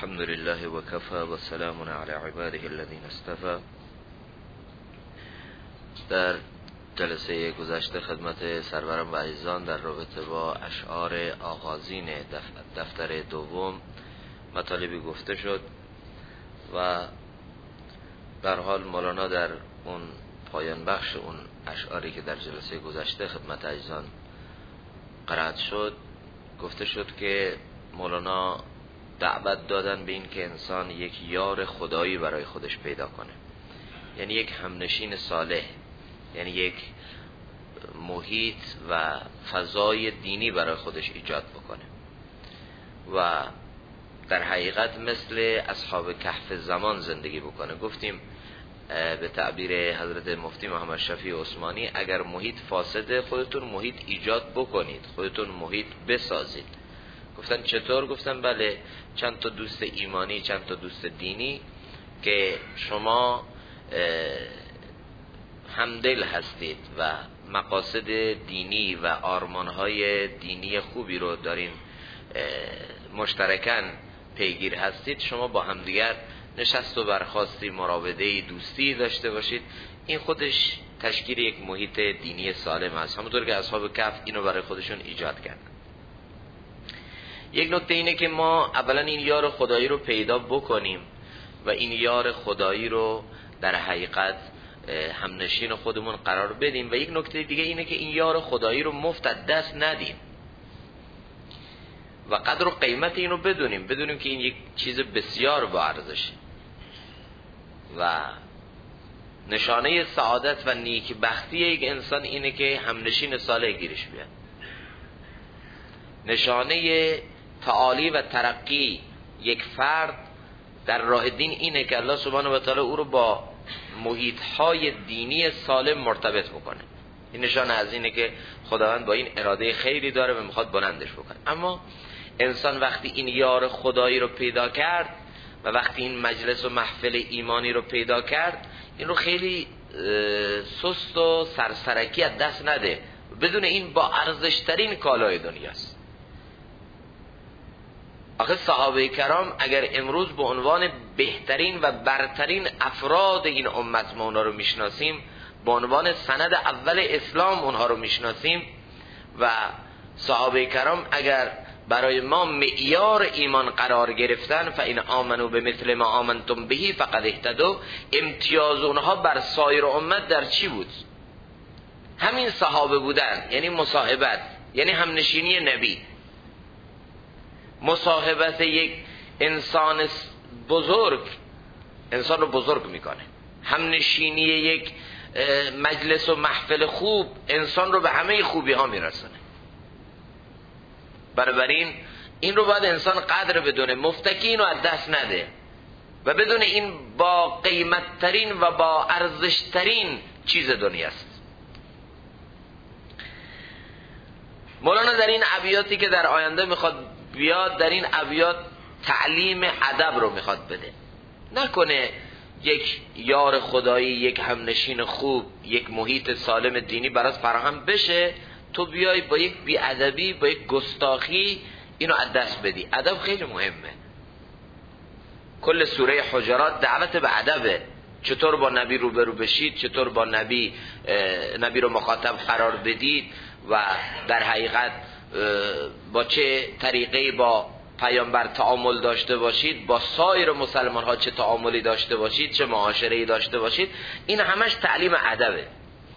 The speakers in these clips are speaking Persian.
الحمد لله وكفى وسلام على عباده الذين اصطفى. در جلسه گذشته خدمت سرورم و عزیزان در رابطه با اشعار آغازین دفتر دوم مطالبی گفته شد و در حال مولانا در اون پایان بخش اون اشعاری که در جلسه گذشته خدمت عزیزان قرائت شد گفته شد که مولانا دعوت دادن به این که انسان یک یار خدایی برای خودش پیدا کنه، یعنی یک همنشین صالح، یعنی یک محیط و فضای دینی برای خودش ایجاد بکنه و در حقیقت مثل اصحاب کهف زمان زندگی بکنه. گفتیم به تعبیر حضرت مفتی محمد شفیع عثمانی اگر محیط فاسده خودتون محیط ایجاد بکنید، خودتون محیط بسازید. گفتن چطور؟ گفتن بله، چند تا دوست ایمانی، چند تا دوست دینی که شما همدل هستید و مقاصد دینی و آرمانهای دینی خوبی رو دارین مشترکاً پیگیر هستید، شما با همدیگر نشست و برخاستی مراوده دوستی داشته باشید، این خودش تشکیل یک محیط دینی سالم است. همونطور که اصحاب کهف اینو برای خودشون ایجاد کردن. یک نکته اینه که ما اولا این یار خدایی رو پیدا بکنیم و این یار خدایی رو در حقیقت همنشین خودمون قرار بدیم و یک نکته دیگه اینه که این یار خدایی رو مفت از دست ندیم و قدر و قیمت اینو بدونیم که این یک چیز بسیار با ارزشه و نشانه سعادت و نیکبختی یک انسان اینه که همنشین صالح گیرش بیاد. نشانه تعالی و ترقی یک فرد در راه دین اینه که الله سبحانه و تعالی او رو با محیط‌های دینی سالم مرتبط بکنه. این نشانه از اینه که خداوند با این اراده خیری داره و میخواد بلندش بکنه. اما انسان وقتی این یار خدایی رو پیدا کرد و وقتی این مجلس و محفل ایمانی رو پیدا کرد، این رو خیلی سست و سرسرکی از دست نده، بدون این با ارزشترین کالای دنیاست. آخه صحابه کرام اگر امروز به عنوان بهترین و برترین افراد این امت ما اونها رو میشناسیم، به عنوان سند اول اسلام اونها رو میشناسیم و صحابه کرام اگر برای ما معیار ایمان قرار گرفتن، فإن آمنوا بمثل ما آمنتم به فقد اهتدوا، امتیاز اونها بر سایر امت در چی بود؟ همین صحابه بودن، یعنی مصاحبت، یعنی همنشینی نبی. مصاحبت یک انسان بزرگ انسان رو بزرگ میکنه. همنشینی یک مجلس و محفل خوب انسان رو به همه خوبی ها میرسونه. بنابراین این رو باید انسان قدر بدونه، مفتکی اینو از دست نده و بدونه این با قیمت ترین و با ارزش ترین چیز دنیاست. مولانا در این ابیاتی که در آینده میخواد بیاد، در این ابیات تعلیم ادب رو میخواد بده. نکنه یک یار خدایی، یک همنشین خوب، یک محیط سالم دینی برات فراهم بشه، تو بیای با یک بیادبی، با یک گستاخی اینو از دست بدی. ادب خیلی مهمه. کل سوره حجرات دعوت به ادبه. چطور با نبی روبرو بشید، چطور با نبی رو مخاطب قرار بدید و در حقیقت با چه طریقه با پیامبر تعامل داشته باشید، با سایر مسلمان ها چه تعاملی داشته باشید، چه معاشره‌ای داشته باشید. این همش تعلیم ادبه.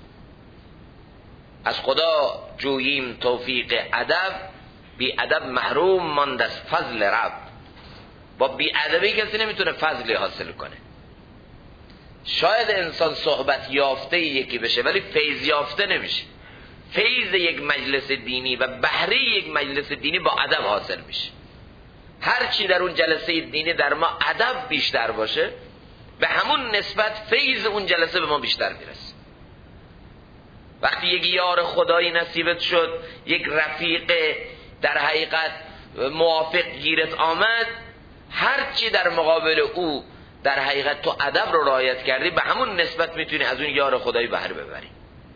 از خدا جوییم توفیق ادب، بی ادب محروم ماند از فضل رب. با بی ادبی کسی نمیتونه فضلی حاصل کنه. شاید انسان صحبت یافته یکی بشه ولی فیض یافته نمیشه. فیض یک مجلس دینی و بهره یک مجلس دینی با ادب حاصل میشه. هر چی در اون جلسه دینی در ما ادب بیشتر باشه، به همون نسبت فیض اون جلسه به ما بیشتر میرسه. وقتی یک یار خدایی نصیبت شد، یک رفیق در حقیقت موافق گیرت آمد، هر چی در مقابل او در حقیقت تو ادب رو رعایت کردی، به همون نسبت میتونی از اون یار خدایی بهره ببری.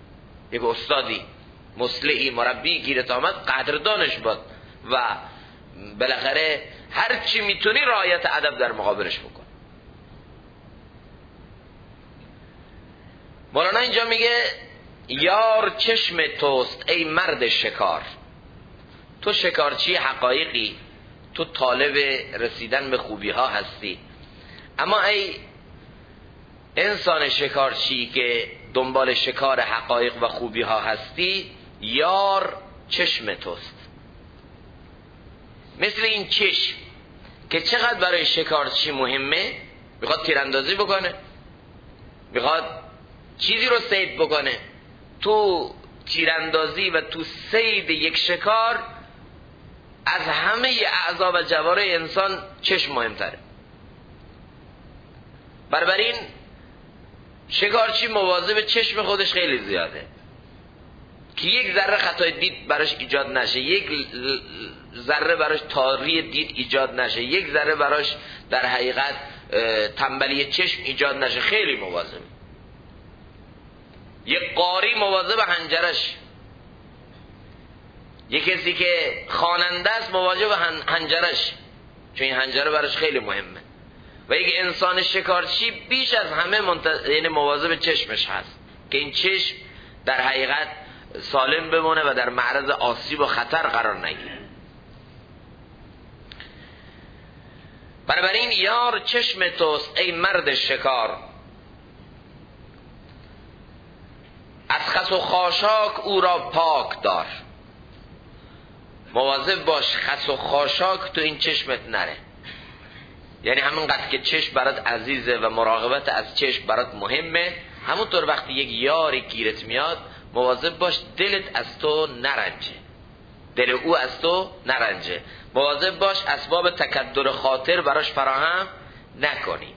یک استادی، مصلحی، مربی گیرت آمد، قدردانش باد و بالاخره هر چی میتونی رعایت ادب در مقابلش بکن. مولانا اینجا میگه یار چشم توست ای مرد شکار. تو شکارچی حقایقی، تو طالب رسیدن به خوبی ها هستی، اما ای انسان شکارچی که دنبال شکار حقایق و خوبی ها هستی، یار چشم توست. مثل این چشم که چقدر برای شکارچی مهمه، میخواد تیراندازی بکنه، میخواد چیزی رو صید بکنه. تو تیراندازی و تو صید یک شکار از همه اعضا و جوارح انسان چشم مهمتره. بنابراین شکارچی مواظب چشم خودش خیلی زیاده که یک ذره خطای دید براش ایجاد نشه، یک ذره براش تاری دید ایجاد نشه، یک ذره براش در حقیقت تنبلی چشم ایجاد نشه. خیلی مواظب. یک قاری مواظب حنجرش، یک کسی که خواننده است مواظب حنجرش، چون این حنجره براش خیلی مهمه. و یک انسان شکارچی بیش از همه یعنی مواظب چشمش هست که این چشم در حقیقت سالم بمونه و در معرض آسیب و خطر قرار نگیره. بنابراین یار چشم توست ای مرد شکار، از خس و خاشاک او را پاک دار. مواظب باش خس و خاشاک تو این چشمت نره. یعنی همونقدر که چشم برات عزیزه و مراقبت از چشم برات مهمه، همونطور وقتی یک یاری گیرت میاد مواظب باش دلت از تو نرنجه، دل او از تو نرنجه. مواظب باش اسباب تکدر خاطر براش فراهم نکنی.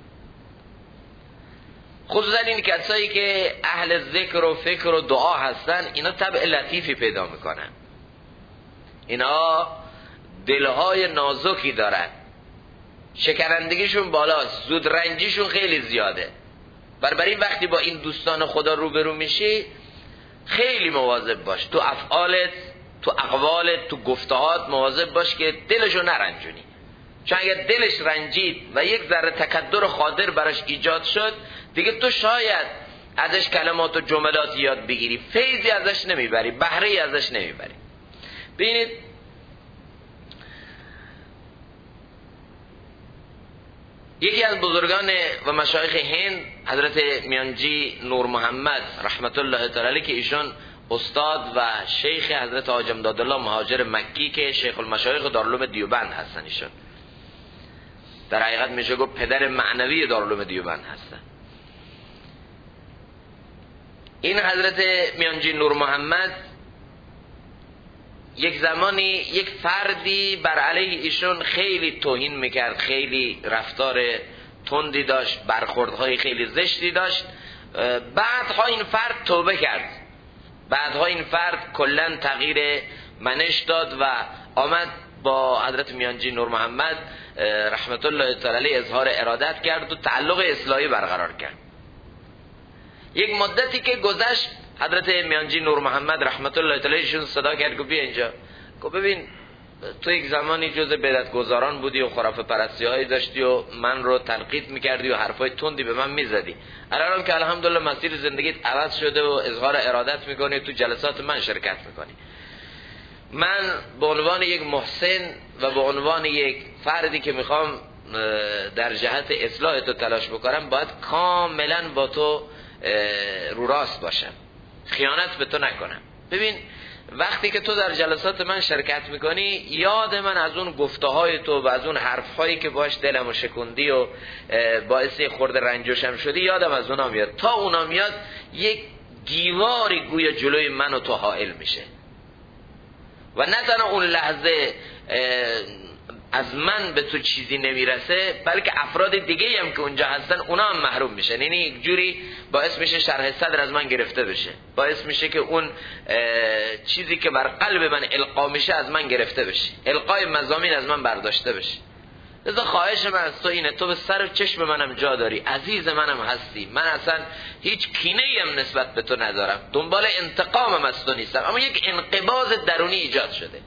خصوصا این کسایی که اهل ذکر و فکر و دعا هستن، اینا طبع لطیفی پیدا میکنن، اینا دلهای نازکی دارن، شکنندگیشون بالاست، زود رنجیشون خیلی زیاده. بنابراین وقتی با این دوستان خدا روبرو میشی خیلی مواظب باش، تو افعالت، تو اقوالت، تو گفتهات مواظب باش که دلشو نرنجونی. چون اگر دلش رنجید و یک ذره تکدر خاطر براش ایجاد شد، دیگه تو شاید ازش کلمات و جملات یاد بگیری، فیضی ازش نمیبری، بهره‌ای ازش نمیبری. ببینید یکی از بزرگان و مشایخ هند حضرت میانجی نور محمد رحمت الله تعالی که ایشون استاد و شیخ حضرت حاج امدادالله مهاجر مکی که شیخ المشایخ دارالعلوم دیوبند هستن، ایشون در حقیقت میشه گفت پدر معنوی دارالعلوم دیوبند هستن. این حضرت میانجی نور محمد یک زمانی یک فردی بر علیه ایشون خیلی توهین میکرد، خیلی رفتار تندی داشت، برخوردهای خیلی زشتی داشت. بعدها این فرد توبه کرد، بعدها این فرد کلن تغییر منش داد و آمد با حضرت میانجی نور محمد رحمت الله تعالی اظهار ارادت کرد و تعلق اصلاحی برقرار کرد. یک مدتی که گذشت حضرت میانجی نور محمد رحمت الله تعالی ایشون صدا کرد، گفت بیا اینجا، گفت ببین تو یک زمانی جز بدعتگزاران بودی و خرافه پرستی هایی داشتی و من رو تنقید میکردی و حرفای تندی به من میزدی، الان که الحمدلله مسیر زندگیت عوض شده و اظهار ارادت میکنی، تو جلسات من شرکت میکنی. من به عنوان یک محسن و به عنوان یک فردی که میخوام در جهت اصلاح تو تلاش بکنم باید کاملا با تو رو راست باشم، خیانت به تو نکنم. ببین وقتی که تو در جلسات من شرکت میکنی، یاد من از اون گفته‌های تو و از اون حرف‌هایی که باش دلمو شکوندی و باعث خورد رنجشم شدی، یادم از اونا میاد. تا اونا میاد یک دیواری گویا جلوی من و تو حائل میشه و نه تنها اون لحظه از من به تو چیزی نمیرسه، بلکه افراد دیگه هم که اونجا هستن اونا هم محروم میشن. یعنی یک جوری باعث میشه شرح صدر از من گرفته بشه، باعث میشه که اون چیزی که بر قلب من القا میشه از من گرفته بشه، القای مضامین از من برداشته بشه. لذا خواهش من از تو اینه، تو به سر و چشم منم جا داری، عزیز منم هستی، من اصلا هیچ کینه‌ای هم نسبت به تو ندارم، دنبال انتقامم از تو نیستم، اما یک انقباض درونی ایجاد شده،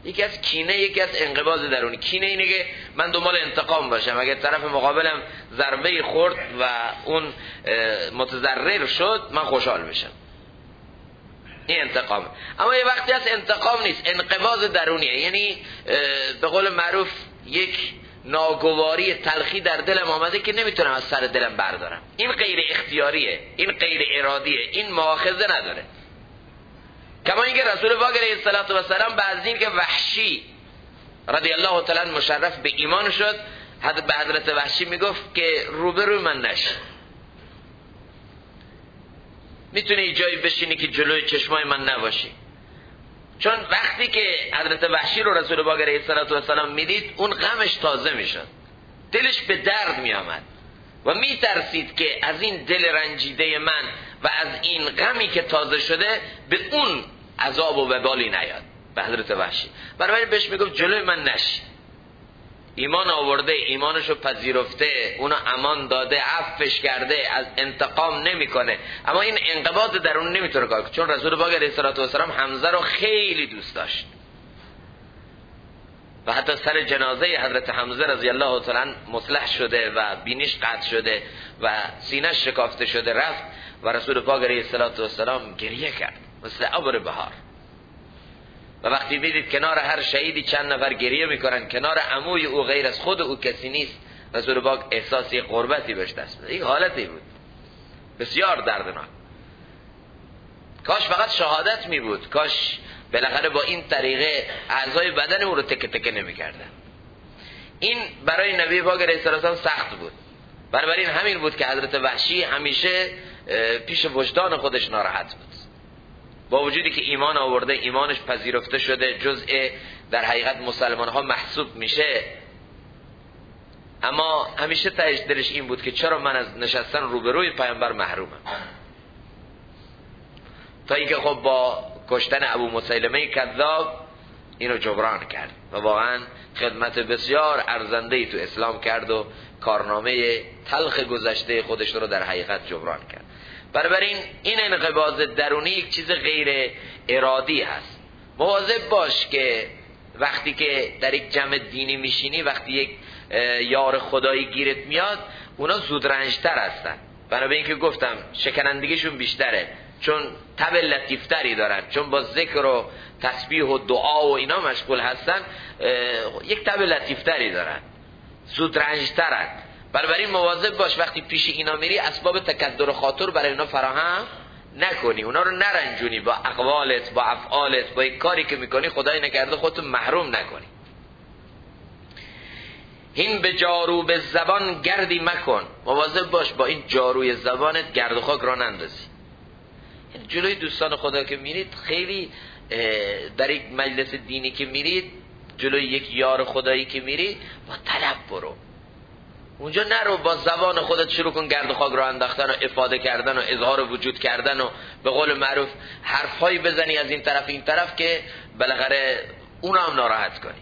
یکی از کینه، یکی از انقباض درونی. کینه اینه که من دنبال انتقام باشم، اگر طرف مقابلم ضربه خورد و اون متضرر شد من خوشحال بشم، این انتقام. اما یه وقتی از انتقام نیست، انقباض درونیه، یعنی به قول معروف یک ناگواری تلخی در دلم آمده که نمیتونم از سر دلم بردارم. این غیر اختیاریه، این غیر ارادیه، این مؤاخذه نداره. کما اینکه رسول پاک علیه السلام بعد از این که وحشی رضی الله تعالی عنه مشرف به ایمان شد، به حضرت وحشی میگفت که روبروی من نشی، میتونی جایی بشینی که جلوی چشمای من نباشی. چون وقتی که حضرت وحشی رو رسول پاک علیه السلام میدید اون غمش تازه میشد، دلش به درد میآمد و میترسید که از این دل رنجیده من و از این غمی که تازه شده به اون عذاب و وبالی نیاد به حضرت وحشی. برای بهش میگفت جلوی من نشی، ایمان آورده، ایمانشو پذیرفته، اونو امان داده، عفوش کرده، از انتقام نمیکنه، اما این انقباض درون نمیتونه کار کنه. چون رسول پاک علیه السلام حمزه رو خیلی دوست داشت و حتی سر جنازه حضرت حمزه رضی الله تعالی مصلح شده و بینیش قطع شده و سینه‌اش شکافته شده رفت و رسول پاک علیه السلام گریه کرد مثل ابر بهار. و وقتی میدید کنار هر شهیدی چند نفر گریه میکنن، کنار عموی او غیر از خود او کسی نیست، رسول پاک احساسی قربتی بهش دست میده. این حالتی بود بسیار دردناک. کاش فقط شهادت می بود، کاش بالاخره با این طریقه اعضای بدن او رو تکه تکه نمیکردن. این برای نبی پاک علیه السلام سخت بود. برای این همین بود که حضرت وحشی همیشه پیش وجدان خودش ناراحت بود، با وجودی که ایمان آورده، ایمانش پذیرفته شده، جزء در حقیقت مسلمان ها محسوب میشه، اما همیشه تهش دلش این بود که چرا من از نشستن روبروی پیامبر محرومم. تا اینکه خب با کشتن ابو مسیلمه کذاب اینو جبران کرد و واقعا خدمت بسیار ارزنده‌ای تو اسلام کرد و کارنامه تلخ گذشته خودش رو در حقیقت جبران کرد. بنابراین این انقباض درونی یک چیز غیر ارادی هست. مواظب باش که وقتی که در یک جمع دینی میشینی، وقتی یک یار خدایی گیرت میاد، اونا زودرنجتر هستن. بنابراین که گفتم شکنندگیشون بیشتره، چون تب لطیفتری دارن، چون با ذکر و تسبیح و دعا و اینا مشغول هستن، یک تب لطیفتری دارن، زودرنجترن. بنابراین مواظب باش وقتی پیش اینا میری اسباب تکدر خاطر برای اینا فراهم نکنی، اونا رو نرنجونی با اقوالت، با افعالت، با یک کاری که میکنی خدای نکرده خودتو محروم نکنی. هین به جاروب زبان گردی مکن، مواظب باش با این جاروی زبانت گرد و خاک را نندازی. جلوی دوستان خدا که میرید، خیلی در یک مجلس دینی که میرید، جلوی یک یار خدایی که میرید، با طلب برو، اونجا نرو با زبان خودت شروع کن گرد و خاک را انداختن و افاده کردن و اظهار وجود کردن و به قول معروف حرفهایی بزنی از این طرف این طرف که بالاخره اون هم ناراحت کنی.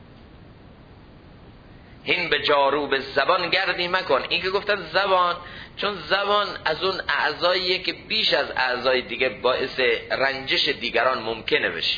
هین به جاروب زبان گردی مکن. این که گفتن زبان، چون زبان از اون اعضاییه که بیش از اعضای دیگه باعث رنجش دیگران ممکنه بشه.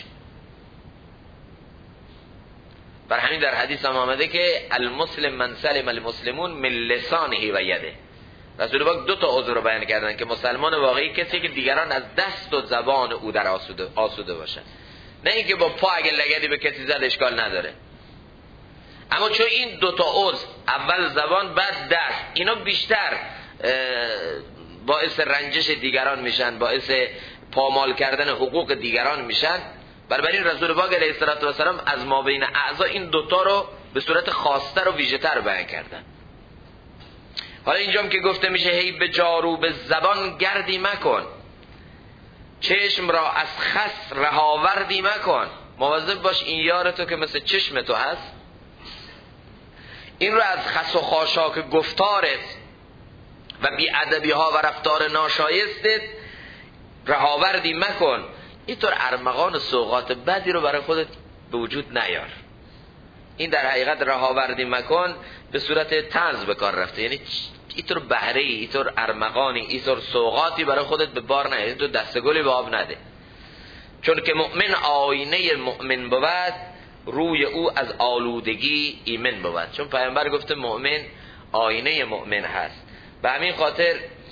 بر همین در حدیث هم آمده که المسلم من سلم المسلمون من لسانه و یده. رسول پاک دو تا عذر رو بیان کردن که مسلمان واقعی کسی که دیگران از دست و زبان او در آسوده باشن، نه اینکه با پا اگه لگدی به کسی زد اشکال نداره. اما چون این دو تا عضو، اول زبان بعد دست، اینا بیشتر باعث رنجش دیگران میشن، باعث پامال کردن حقوق دیگران میشن. بنابراین رسول پاک علیه السلام از ما بین اعضا این دوتا رو به صورت خاص‌تر و ویژه‌تر بیان کردن. حالا اینجام که گفته میشه هی به جاروب زبان گردی مکن، چشم را از خس رهاوردی مکن. مواظب باش این یار تو که مثل چشم تو هست، این رو از خس و خاشاک گفتارت و بی‌ادبی ها و رفتار ناشایستت رهاوردی مکن. اینطور ارمغان و سوغات بدی رو برای خودت به وجود نیار. این در حقیقت رهاوردی مکن به صورت طنز به کار رفته، یعنی اینطور بهره ای، اینطور ارمغانی، اینطور سوغاتی برای خودت به بار نیار، اینطور دستگلی به آب نده. چون که مؤمن آینه مؤمن بود، روی او از آلودگی ایمن بود. چون پیامبر گفته مؤمن آینه مؤمن هست. به همین خاطر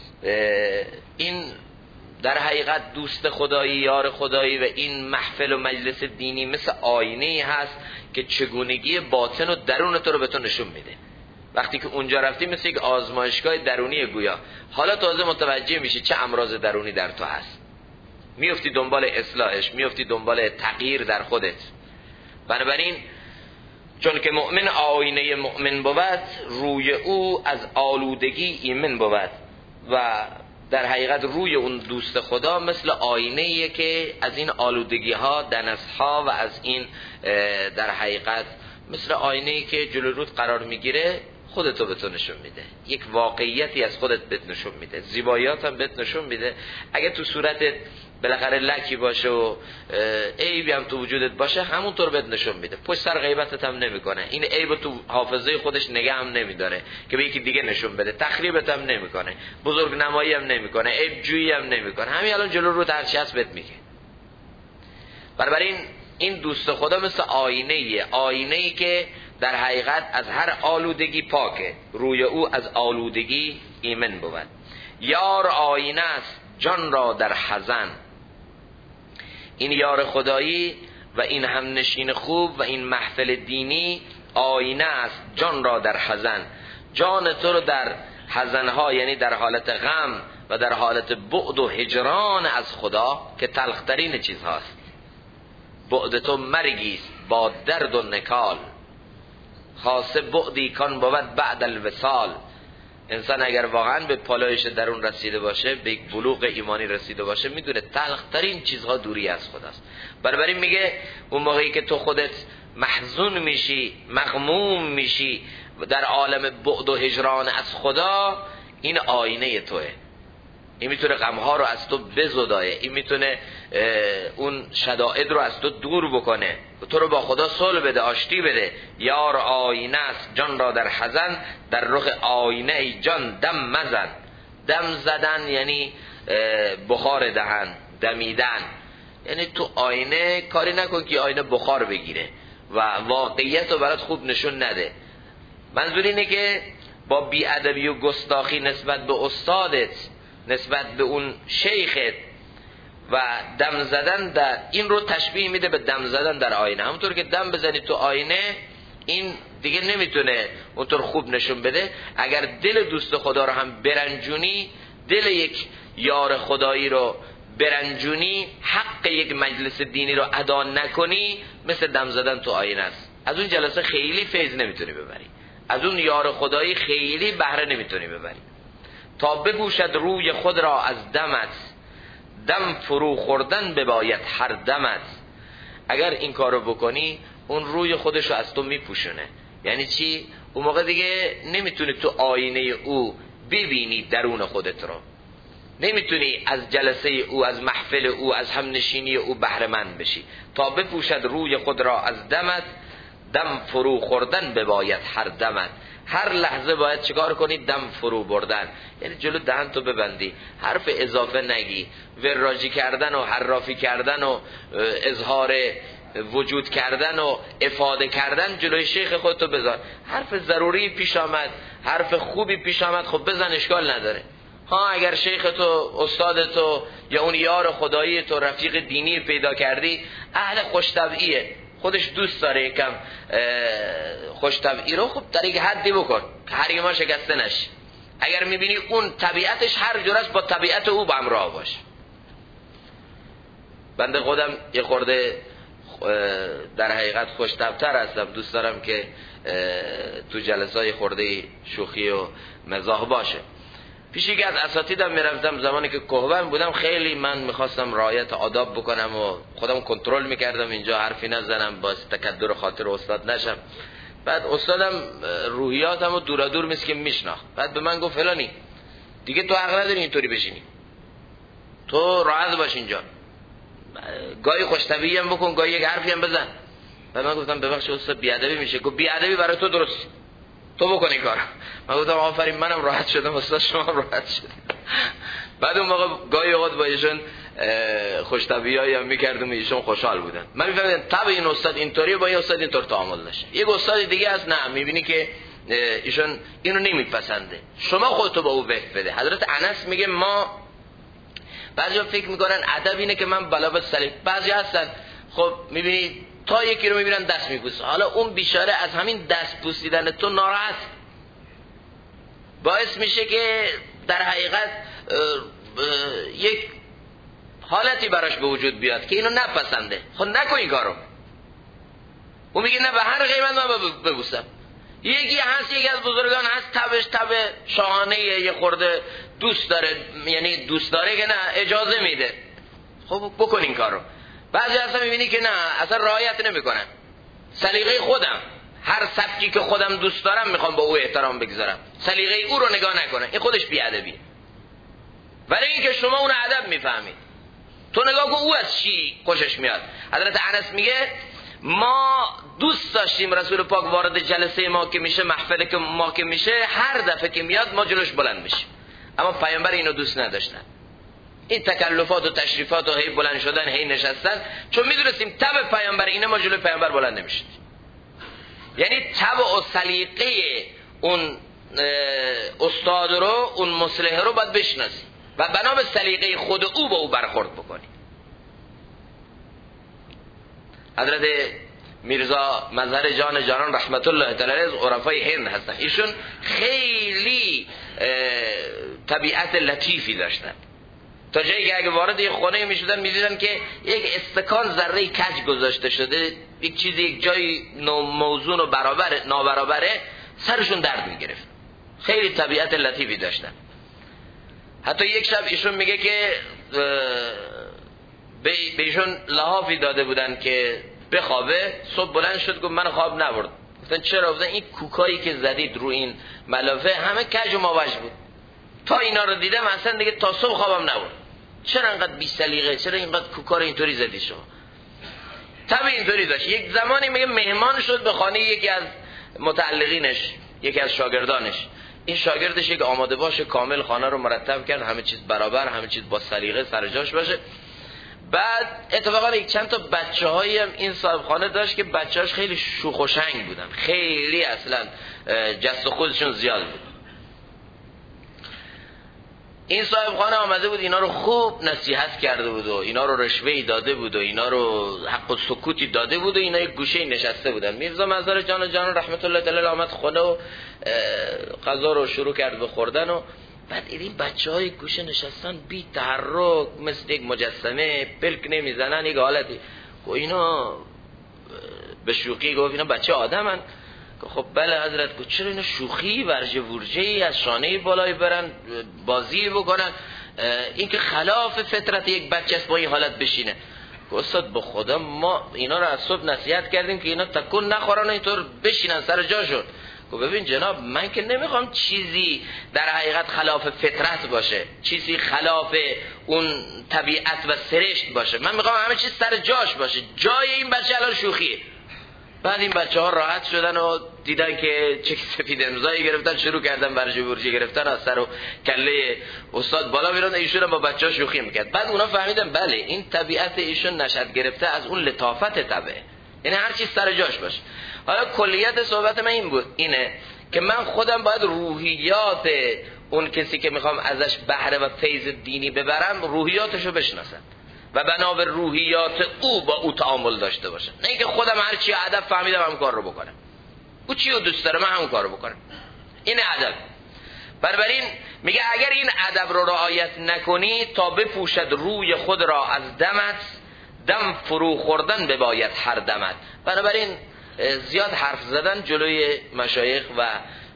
این در حقیقت دوست خدایی، یار خدایی و این محفل و مجلس دینی مثل آینه هست که چگونگی باطن و درون تو رو به تو نشون میده. وقتی که اونجا رفتی مثل یک آزمایشگاه درونی گویا، حالا تازه متوجه میشی چه امراض درونی در تو هست، میفتی دنبال اصلاحش، میفتی دنبال تغییر در خودت. بنابراین چون که مؤمن آینه مؤمن بود، روی او از آلودگی ایمن بود و در حقیقت روی اون دوست خدا مثل آینه‌ایه که از این آلودگی ها، دنس ها و از این در حقیقت مثل آینه‌ای که جلوی رود قرار میگیره خودتو به تو نشون میده، یک واقعیتی از خودت بهت نشون میده، زیباییات هم بهت نشون میده. اگه تو صورتت بالاخره لکی باشه و عیبی هم تو وجودت باشه همونطور بهت نشون میده، پشت سر غیبتت هم نمیکنه، این عیب تو حافظه خودش نگه هم نمیداره که به یکی دیگه نشون بده، تخریبت هم نمیکنه، بزرگ نمایی هم نمیکنه، عیب جویی هم نمیکنه، همین الان جلو رو هر چی هست بهت میگه. بنابراین این دوست خدا مثل آینه‌ای که در حقیقت از هر آلودگی پاکه، روی او از آلودگی ایمن بود. یار آینه است جان را در حزن. این یار خدایی و این همنشین خوب و این محفل دینی آینه است جان را در حزن. جان تو رو در حزنها، یعنی در حالت غم و در حالت بعد و هجران از خدا که تلخترین چیز هاست. بعد تو مرگیست با درد و نکال، خاصه بعدی کان بود بعد الوصال. انسان اگر واقعا به پالایش درون رسیده باشه، به یک بلوغ ایمانی رسیده باشه، میدونه تلخترین چیزها دوری از خداست. بنابراین میگه اون موقعی که تو خودت محزون میشی، مغموم میشی در عالم بعد و هجران از خدا، این آینه توه. این میتونه غمها رو از تو بزدایه، این میتونه اون شدائد رو از تو دور بکنه، تو رو با خدا صلح بده، آشتی بده. یار آینه است جان را در حزن، در رخ آینه ای جان دم مزن. دم زدن یعنی بخار دهن، دمیدن، یعنی تو آینه کاری نکن که آینه بخار بگیره و واقعیت رو برات خوب نشون نده. منظور اینه که با بی‌ادبی و گستاخی نسبت به استادت، نسبت به اون شیخت و دم زدن در این رو تشبیه میده به دم زدن در آینه. همونطور که دم بزنی تو آینه، این دیگه نمیتونه اونطور خوب نشون بده. اگر دل دوست خدا رو هم برنجونی، دل یک یار خدایی رو برنجونی، حق یک مجلس دینی رو ادا نکنی، مثل دم زدن تو آینه است. از اون جلسه خیلی فیض نمیتونی ببری، از اون یار خدایی خیلی بهره نمیتونی ببری. تا بپوشد روی خود را از دمت، دم فرو خوردن بباید هر دمت. اگر این کارو بکنی، اون روی خودش رو از تو میپوشونه. یعنی چی؟ اون موقع دیگه نمیتونی تو آینه او ببینی درون خودت رو، نمیتونی از جلسه او، از محفل او، از همنشینی او بهره مند بشی. تا بپوشد روی خود را از دمت، دم فرو خوردن بباید هر دمت. هر لحظه باید چیکار کنی؟ دم فرو بردن، یعنی جلو دهن تو ببندی، حرف اضافه نگی، وراجی کردن و حرافی کردن و اظهار وجود کردن و افاده کردن جلوی شیخ خودتو بذار. حرف ضروری پیش آمد، حرف خوبی پیش آمد، خب بزن، اشکال نداره. ها اگر شیخ تو، استاد تو، یا اون یار خدایی تو، رفیق دینی پیدا کردی، اهل خوش طبعیه، خودش دوست داره یکم خوش طبعی رو، خب در یک حدی بکن که هر ما شکسته نشی. اگر میبینی اون طبیعتش هر جور است، با طبیعت او با همراه باش. بنده خودم یه خورده در حقیقت خوش طبع‌تر هستم، دوست دارم که تو جلسای خورده شوخی و مزاح باشه. پیش یکی از اساتیدم میرفتم، زمانی که کهوان بودم خیلی من میخواستم رعایت آداب بکنم و خودم کنترل میکردم اینجا حرفی نزنم، باعث تکدر خاطر استاد نشم. بعد استادم روحیاتمو دورا دور مثل که میشناخت. بعد به من گفت فلانی دیگه تو حق نداری اینطوری بشینی، تو راحت باش اینجا، گاهی خوش طبیعی هم بکن، گاهی یک حرفی هم بزن. بعد من گفتم ببخشید استاد بیادبی میشه. گفت بیادبی برای تو درست، تو بکنی کارو. من گفتم آفرین، منم راحت شدم، استاد شما راحت شد. بعد اون موقع گاهی اوقات با ایشون خوشطبیایی هم میکردم ایشون خوشحال بودن. من میفهمیدم طبع این استاد اینطوری با این استاد اینطور تعامل نشه. یک استاد دیگه از نه میبینی که ایشون اینو نمیپسنده، شما خودتو با او وقت بده. حضرت انس میگه ما بعضیا فکر میکنن ادب اینه که من بالا بسلیم، بعضی هستن خب میبینی تا یکی رو میبینن دست میبوسه، حالا اون بیچاره از همین دست بوسیدن تو ناراحت، باعث میشه که در حقیقت یک حالتی براش به وجود بیاد که اینو نپسنده. خب نکن این کارو. اون میگه نه به هر قیمت من ببوسم. یکی هست، یکی از بزرگان هست تبش تب شاهانه یه خورده دوست داره، یعنی دوست داره که نه اجازه میده، خب بکن این کارو. بعضی اصلا میبینی که نه اصلا رعایت نمیکنن. سلیقه خودم، هر سبکی که خودم دوست دارم میخوام با او احترام بگذارم، سلیقه او رو نگاه نکنن، این خودش بیادبیه. ولی اینکه شما اون ادب میفهمید، تو نگاه کن او از چی خوشش میاد. حضرت انس میگه ما دوست داشتیم رسول پاک وارد جلسه ما که میشه، محفل که ما که میشه، هر دفعه که میاد ما جلوش بلند میشیم، اما پیامبر اینو دوست نداشتن. این تکلفات و تشریفات و هی بلند شدن هی نشستن، چون میدونستیم تبع پیامبر اینه، ما جلوی پیامبر بلند نمیشیم. یعنی تبع و سلیقه اون استاد رو، اون مصلح رو باید بشناسی و بنا به سلیقه خود او با او برخورد بکنی. حضرت میرزا مظهر جان جانان رحمت الله تعالی علیه از عرفای هند هستن. ایشون خیلی طبیعت لطیفی داشتن، تا جایی که اگه وارد یک خانه میشدن میدیدن که یک استکان ذره کج گذاشته شده، یک چیزی یک جایی موزون و نابرابره، سرشون درد میگرفت. خیلی طبیعت لطیفی داشتن. حتی یک شب ایشون میگه که به ایشون لحافی داده بودن که بخوابه. صبح بلند شد گفت من خواب نبرد. گفتن چرا؟ گفتن این کوکایی که زدید رو این ملافه همه کج و ماوج بود، تا اینا رو دیدم اصلا دیگه تا صبح خوابم نبرد. چرا انقدر بی سلیقه، چرا اینقدر کوکا رو اینطوری زدی شما؟ طبعا اینطوری داشت. یک زمانی میگه مهمان شد به خانه یکی از متعلقینش، یکی از شاگردانش. این شاگردش یک آماده باشه کامل خانه رو مرتب کرد، همه چیز برابر، همه چیز با سلیقه سر جاش باشه. بعد اتفاقا یک چند تا بچه‌هایی هم این صاحب خانه داشت که بچه‌هاش خیلی شوخ و شنگ بودن، خیلی اصلا جست و خودشون زیاد بود. این صاحب خانه آمده بود اینا رو خوب نصیحت کرده بود و اینا رو رشوه‌ای داده بود و اینا رو حق و سکوتی داده بود و اینا یک گوشه نشسته بودن. میرزا مظهر جان جان رحمت الله تعالی آمد خونه و غذا رو شروع کرد به خوردن و بعد این بچه‌های گوشه نشستن بی تحرک مثل یک مجسمه، پلک نمیزنن، یک حالتی. و اینا به شوخی گفت اینا بچه آدمن. خب بله حضرت. گفت چرا اینا شوخی ورجه ورجه‌ای از شانه بالای برن بازی بکنن؟ این که خلاف فطرت یک بچه است با این حالت بشینه. استاد به خدا ما اینا رو از صبح نصیحت کردیم که اینا تکون نخورن اینطور بشینن سر جاشون. گفت ببین جناب من که نمیخوام چیزی در حقیقت خلاف فطرت باشه، چیزی خلاف اون طبیعت و سرشت باشه، من میخوام همه چیز سر جاش باشه. جای این بچه الان شوخیه. بعد این بچه ها راحت شدن و دیدن که چک سفید امضایی گرفتن، شروع کردن برجه برجه گرفتن از سر و کله استاد بالا میرن. ایشون با بچه ها شوخی میکرد. بعد اونا فهمیدن بله این طبیعت ایشون نشد گرفته از اون لطافت طبعه، یعنی هر چیز سر جاش باشه. حالا کلیت صحبت من این بود، اینه که من خودم باید روحیات اون کسی که میخوام ازش بهره و فیض دینی ببرم روحیاتشو بشناسم و بنا به روحیات او با او تعامل داشته باشم، نه اینکه خودم هر چی ادب فهمیدم هم کار رو بکنم. او چی رو دوست داره من همون کار رو بکنم. این ادب. بنابراین میگه اگر این ادب رو رعایت نکنی تا بپوشد روی خود را از دمت، دم فرو خوردن بباید هر دمت. بنابراین زیاد حرف زدن جلوی مشایخ و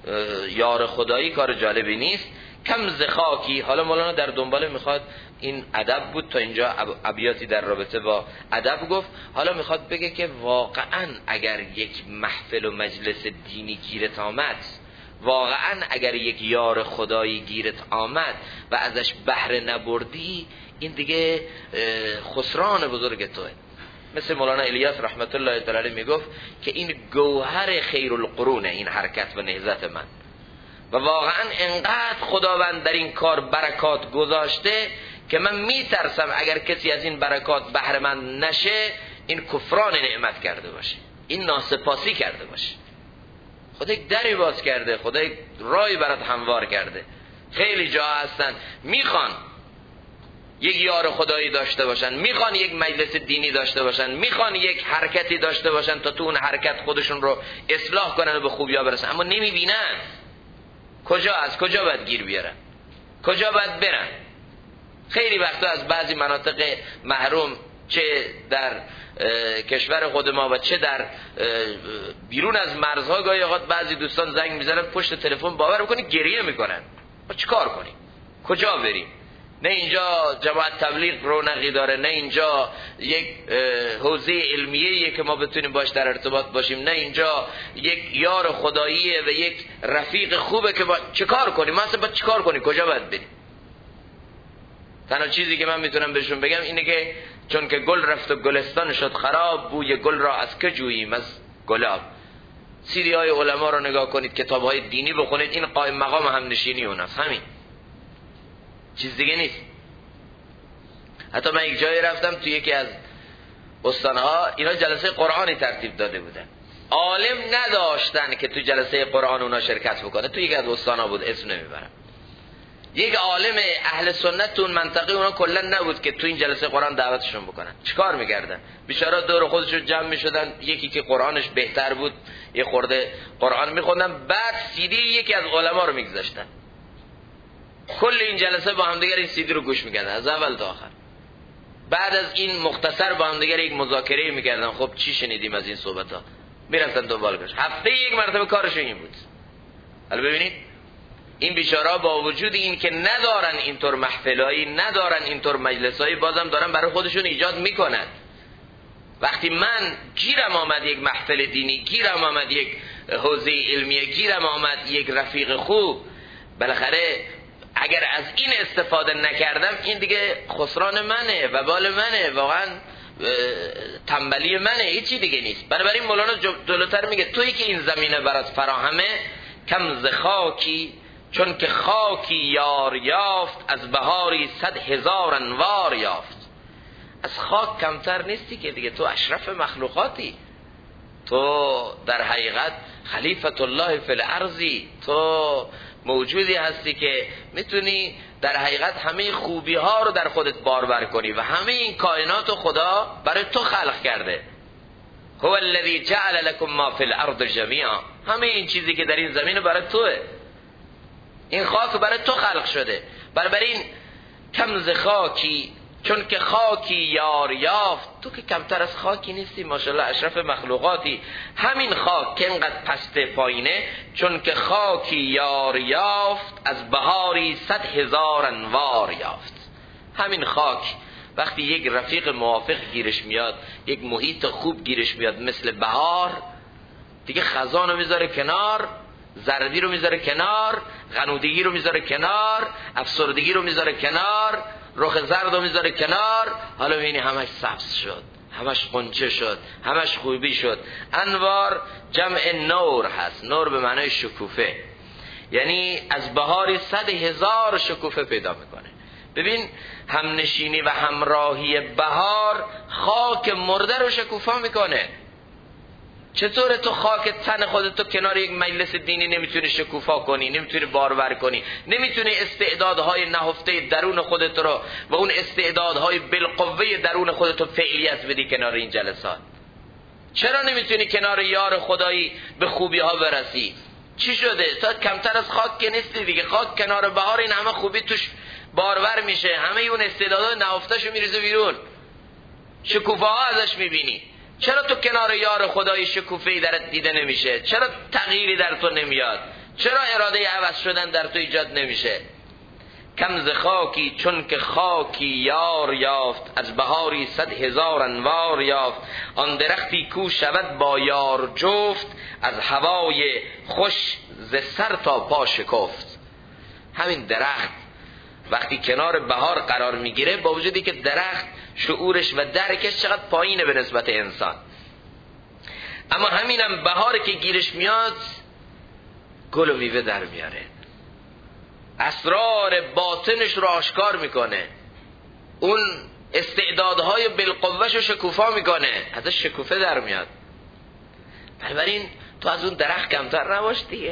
یار خدایی کار جالبی نیست. کم زخاکی. حالا مولانا در دنباله میخواد، این ادب بود تا اینجا ابیاتی در رابطه با ادب گفت، حالا میخواد بگه که واقعا اگر یک محفل و مجلس دینی گیرت آمد، واقعا اگر یک یار خدایی گیرت آمد و ازش بهره نبردی، این دیگه خسران بزرگ توه. مثل مولانا الیاس رحمت الله تعالی میگفت که این گوهر خیر القرونه، این حرکت و نهضت من، و واقعا انقدر خداوند در این کار برکات گذاشته که من میترسم اگر کسی از این برکات بهره مند نشه این کفران نعمت کرده باشه، این ناسپاسی کرده باشه. خدا یک دری باز کرده، خدا یک راهی برات هموار کرده. خیلی جا هستن میخوان یک یار خدایی داشته باشن، میخوان یک مجلس دینی داشته باشن، میخوان یک حرکتی داشته باشن تا تو اون حرکت خودشون رو اصلاح کنن و به خوبیا برسن، اما نمیبینن کجا، از کجا باید گیر بیارن، کجا باید برن. خیلی وقتا از بعضی مناطق محروم، چه در کشور خود ما و چه در بیرون از مرزها، گاهی اوقات بعضی دوستان زنگ میزنن پشت تلفن، باور بکنی گریه میکنن. ما چیکار کنیم؟ کجا بریم؟ نه اینجا جماعت تبلیغ رونقی داره، نه اینجا یک حوزه علمیه‌ایه که ما بتونیم باش در ارتباط باشیم، نه اینجا یک یار خداییه و یک رفیق خوبه که چیکار کنیم؟ ما اصلا باید چیکار کنیم؟ کجا باید بریم؟ تنها چیزی که من میتونم بهشون بگم اینه که چون که گل رفت و گلستان شد خراب، بوی گل را از که جوییم از گلاب. سیدی های علما رو نگاه کنید، کتاب های دینی بخونید، این قائم مقام همنشینی اوناست، همین، چیز دیگه نیست. حتی من یک جایی رفتم تو یکی از استانها، اینا جلسه قرآنی ترتیب داده بودن، عالم نداشتن که تو جلسه قرآن اونا شرکت بکنه. تو یکی از استانها بود، اسم نمیبرم. یک عالم اهل سنت تو اون منطقه اونا کلا نبود که تو این جلسه قرآن دعوتشون بکنن. چیکار میکردن؟ بیچارا دور خودشون جمع میشدن، یکی که قرآنش بهتر بود یه خورده قرآن میخوندن، بعد سیدی یکی از علما رو میگذاشتن، کل این جلسه با هم دیگر این سیدی رو گوش میکردن از اول تا آخر. بعد از این مختصر با هم دیگر یک مذاکره میکردن، خب چی شنیدیم از این صحبت ها، میرفتن دنبالش. هفته یک مرتبه کارشون این بود. حالا ببینید این بیچارا با وجود این که ندارن اینطور محفلایی، ندارن اینطور مجلسایی، بازم دارن برای خودشون ایجاد میکنن. وقتی من گیرم آمد یک محفل دینی، گیرم آمد یک حوزه علمیه، گیرم آمد یک رفیق خوب، بالاخره اگر از این استفاده نکردم این دیگه خسران منه، وبال منه، واقعا تنبلی منه، هیچی دیگه نیست. بنابراین مولانا جلوتر میگه تویی که این زمینه برات فراهمه، کم ز خاکی چون که خاکی یار یافت، از بهاری 100,000 انوار یافت. از خاک کمتر نیستی که دیگه، تو اشرف مخلوقاتی، تو در حقیقت خلیفت الله فی الارضی، تو موجودی هستی که میتونی در حقیقت همه خوبی ها رو در خودت بارور کنی و همه این کائنات خدا برای تو خلق کرده. هو الذی جعل لكم ما فی الارض جمیعا، همه این چیزی که در این زمین برای توه، این خاک برای تو خلق شده. بنابراین کم ز خاکی چون که خاکی یار یافت، تو که کمتر از خاکی نیستی، ماشاءالله اشرف مخلوقاتی. همین خاک که اینقدر پسته پایینه، چون که خاکی یار یافت، از بهاری 100,000 انوار یافت. همین خاک وقتی یک رفیق موافق گیرش میاد، یک محیط خوب گیرش میاد مثل بهار، دیگه خزان رو میذاره کنار، زردی رو میذاره کنار، غنودگی رو میذاره کنار، افسردگی رو میذاره کنار، رخ زرد رو میذاره کنار. حالا ببینی همش سبز شد، همش غنچه شد، همش خوبی شد. انوار جمع نور هست، نور به معنای شکوفه، یعنی از بهاری 100,000 شکوفه پیدا میکنه. ببین همنشینی و همراهی بهار خاک مرده رو شکوفا میکنه. چطوره تو خاک تن خودتو کنار یک مجلس دینی نمیتونی شکوفا کنی، نمیتونی بارور کنی، نمیتونی استعدادهای نهفته درون خودت رو و اون استعدادهای بالقوه درون خودتو فعالیت بدی کنار این جلسات؟ چرا نمیتونی کنار یار خدایی به خوبی ها برسی؟ چی شده؟ تا کمتر از خاک که نیستی دیگه. خاک کنار بهار این همه خوبی توش بارور میشه، همه اون استعدادهای نهفتهشو میریزه بیرون، شکوفاها ازش میبینی. چرا تو کنار یار خدای شکوفه‌ای درت دیده نمیشه؟ چرا تغییری در تو نمیاد؟ چرا اراده عوض شدن در تو ایجاد نمیشه؟ کم ز خاکی چون که خاکی یار یافت، از بهاری 100,000 انوار یافت. آن درختی کو شود با یار جفت، از هوای خوش ز سر تا پا شکفت. همین درخت وقتی کنار بهار قرار میگیره، با وجودی که درخت شعورش و درکش چقدر پایینه به نسبت انسان، اما همینم بهار که گیرش میاد گل و میوه در میاره، اسرار باطنش رو آشکار میکنه. اون استعدادهای بالقوهشو شکوفا میکنه، ازش شکوفه در میاد. بنابراین تو از اون درخت کمتر نباش دیگه.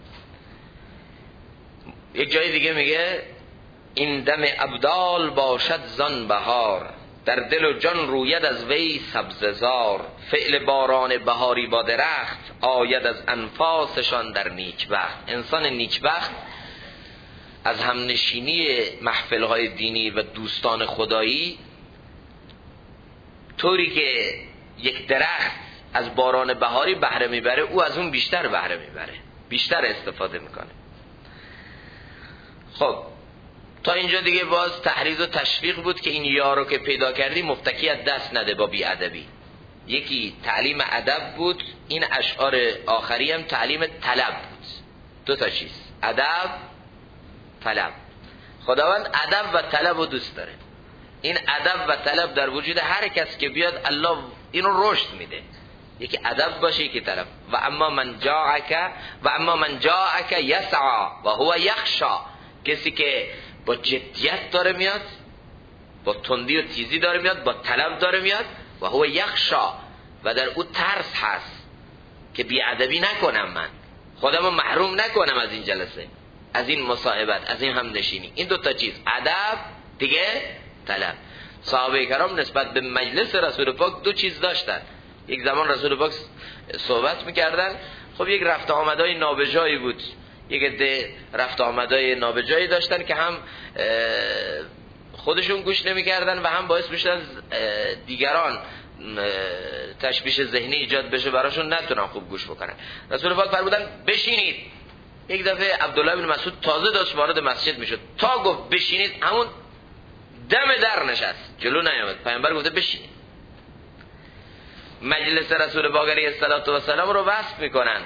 یک جای دیگه میگه این دم ابدال باشد زان بهار، در دل و جان روید از وی سبززار. فعل باران بهاری با درخت، آید از انفاسشان در نیکبخت. انسان نیکبخت از همنشینی محفلهای دینی و دوستان خدایی، طوری که یک درخت از باران بهاری بهره میبره، او از اون بیشتر بهره میبره، بیشتر استفاده میکنه. خب تا اینجا دیگه باز تحریض و تشویق بود که این یارو که پیدا کردی مفتکی از دست نده با بی‌ادبی. یکی تعلیم ادب بود، این اشعار آخری هم تعلیم طلب بود. دو تا چیز، ادب، طلب. خداوند ادب و طلب رو دوست داره. این ادب و طلب در وجود هر کس که بیاد الله اینو رشد میده. یکی ادب باشه، یکی طلب. و اما من جاءک یسعى و هو یخشى. کسی که با جدیت داره میاد، با تندی و تیزی داره میاد، با طلب داره میاد، و هو یخشى، و در او ترس هست که بی‌ادبی نکنم، من خودمو محروم نکنم از این جلسه، از این مصاحبت، از این همنشینی. این دو تا چیز، ادب دیگه طلب. صحابه کرام نسبت به مجلس رسول پاک دو چیز داشتن. یک زمان رسول پاک صحبت میکردن، خب یک رفت آمدای نابجایی بود، یک عده رفت آمدای نابجایی داشتن که هم خودشون گوش نمیکردن و هم باعث میشدن دیگران تشویش ذهنی ایجاد بشه براشون، نتونن خوب گوش بکنن. رسول پاک فرمودن بشینید. یک دفعه عبدالله بن مسعود تازه داشت وارد مسجد میشد، تا گفت بشینید همون دم در نشست، جلو نیامد. پیامبر گفته بشینید. مجلس رسول پاک علیه السلام رو وصف میکنن،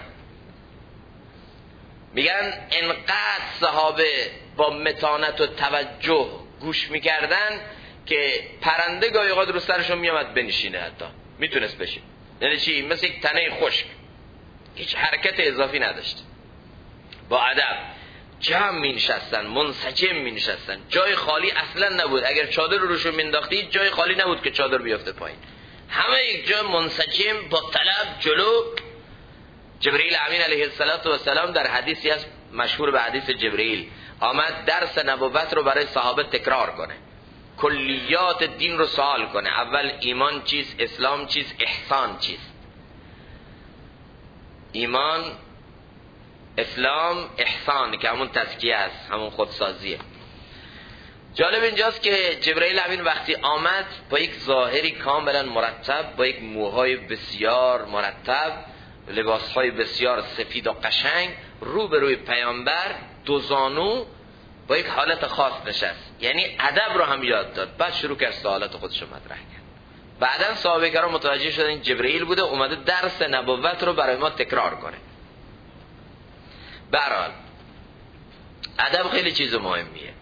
میگن انقدر صحابه با متانت و توجه گوش میکردن که پرنده گاهی اوقات رو سرشون میامد بنشینه، حتی میتونست بشین. یعنی چی؟ مثل یک تنه خشک، هیچ حرکت اضافی نداشت. با ادب جمع مینشستن، منسجم مینشستن، جای خالی اصلا نبود. اگر چادر رو روشون مینداختی جای خالی نبود که چادر بیفته پایین، همه یک جا منسجم با طلب جلو. جبرئیل امین علیه السلام در حدیثی از مشهور به حدیث جبرئیل آمد درس نبوت رو برای صحابه تکرار کنه، کلیات دین رو سوال کنه. اول ایمان چیست، اسلام چیست، احسان چیست. ایمان، اسلام، احسان که همون تزکیه است، همون خودسازیه. جالب اینجاست که جبرئیل امین وقتی آمد با یک ظاهری کاملا مرتب، با یک موهای بسیار مرتب، لباسهای بسیار سفید و قشنگ، رو به روی پیامبر، دو زانو، با یک حالت خاص نشست. یعنی ادب رو هم یاد داد. بعد شروع کرد سوالات خودش رو مطرح کرد. بعدن صحابه کرام متوجه شدن جبرئیل بوده اومده درس نبوت رو برای ما تکرار کنه. به هر حال ادب خیلی چیز مهمیه.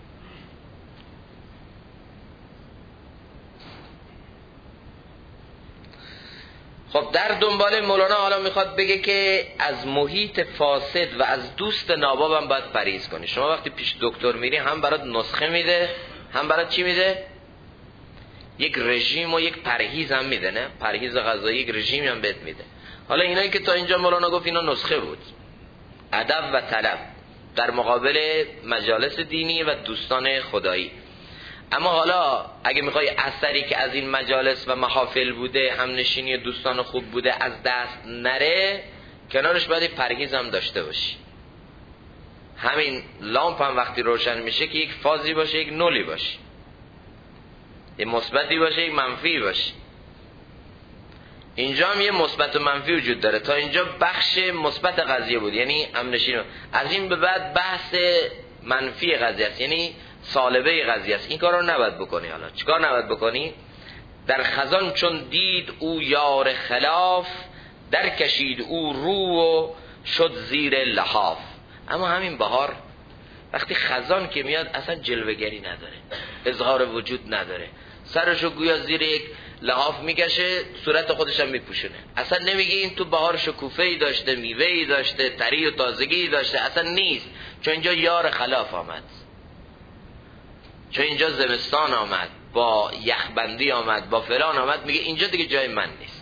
خب در دنبال مولانا حالا میخواد بگه که از محیط فاسد و از دوست ناباب هم باید پرهیز کنی. شما وقتی پیش دکتر میری هم برات نسخه میده، هم برات چی میده؟ یک رژیم و یک پرهیز هم میده، نه؟ پرهیز غذایی، یک رژیم هم بهت میده. حالا اینایی که تا اینجا مولانا گفت اینا نسخه بود، ادب و طلب در مقابل مجالس دینی و دوستان خدایی. اما حالا اگه میخوای اثری که از این مجالس و محافل بوده، همنشینی دوستان خوب بوده، از دست نره، کنارش باید پرهیز هم داشته باشی. همین لامپ هم وقتی روشن میشه که یک فازی باشه، یک نولی باشه، یک مثبتی باشه، یک منفی باشه. اینجا هم یه مثبت و منفی وجود داره. تا اینجا بخش مثبت قضیه بود، یعنی همنشینی. از این به بعد بحث منفی قضیه است، یعنی سالبه قضیه است. این کار رو نباید بکنی. حالا چیکار نباید بکنی؟ در خزان چون دید او یار خلاف، در کشید او رو و شد زیر لحاف. اما همین بهار وقتی خزان که میاد اصلا جلوه‌گری نداره، اظهار وجود نداره، سرشو گویا زیر یک لحاف میکشه، صورت خودش هم میپوشونه. اصلا نمیگه این تو بهار شکوفه‌ای داشته، میوه‌ای داشته، طری و تازگی داشته، اصلا نیست. چون اینجا یار خلاف آمد، چون اینجا زمستان آمد، با یخبندی آمد، با فلان آمد، میگه اینجا دیگه جای من نیست.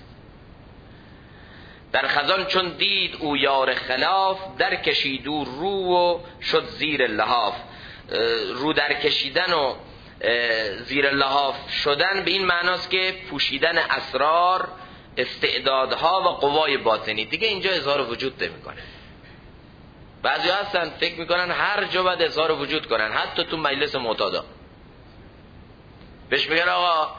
در خزان چون دید او یار خلاف، در کشید او رو و شد زیر لحاف. رو در کشیدن و زیر لحاف شدن به این معناست که پوشیدن اسرار، استعدادها و قوای باطنی دیگه اینجا اظهار وجود نمیکنه. بعضی هستن فکر میکنن هر جا باید اظهار وجود کنن، حتی تو مجلس معتادا بهش میگن آقا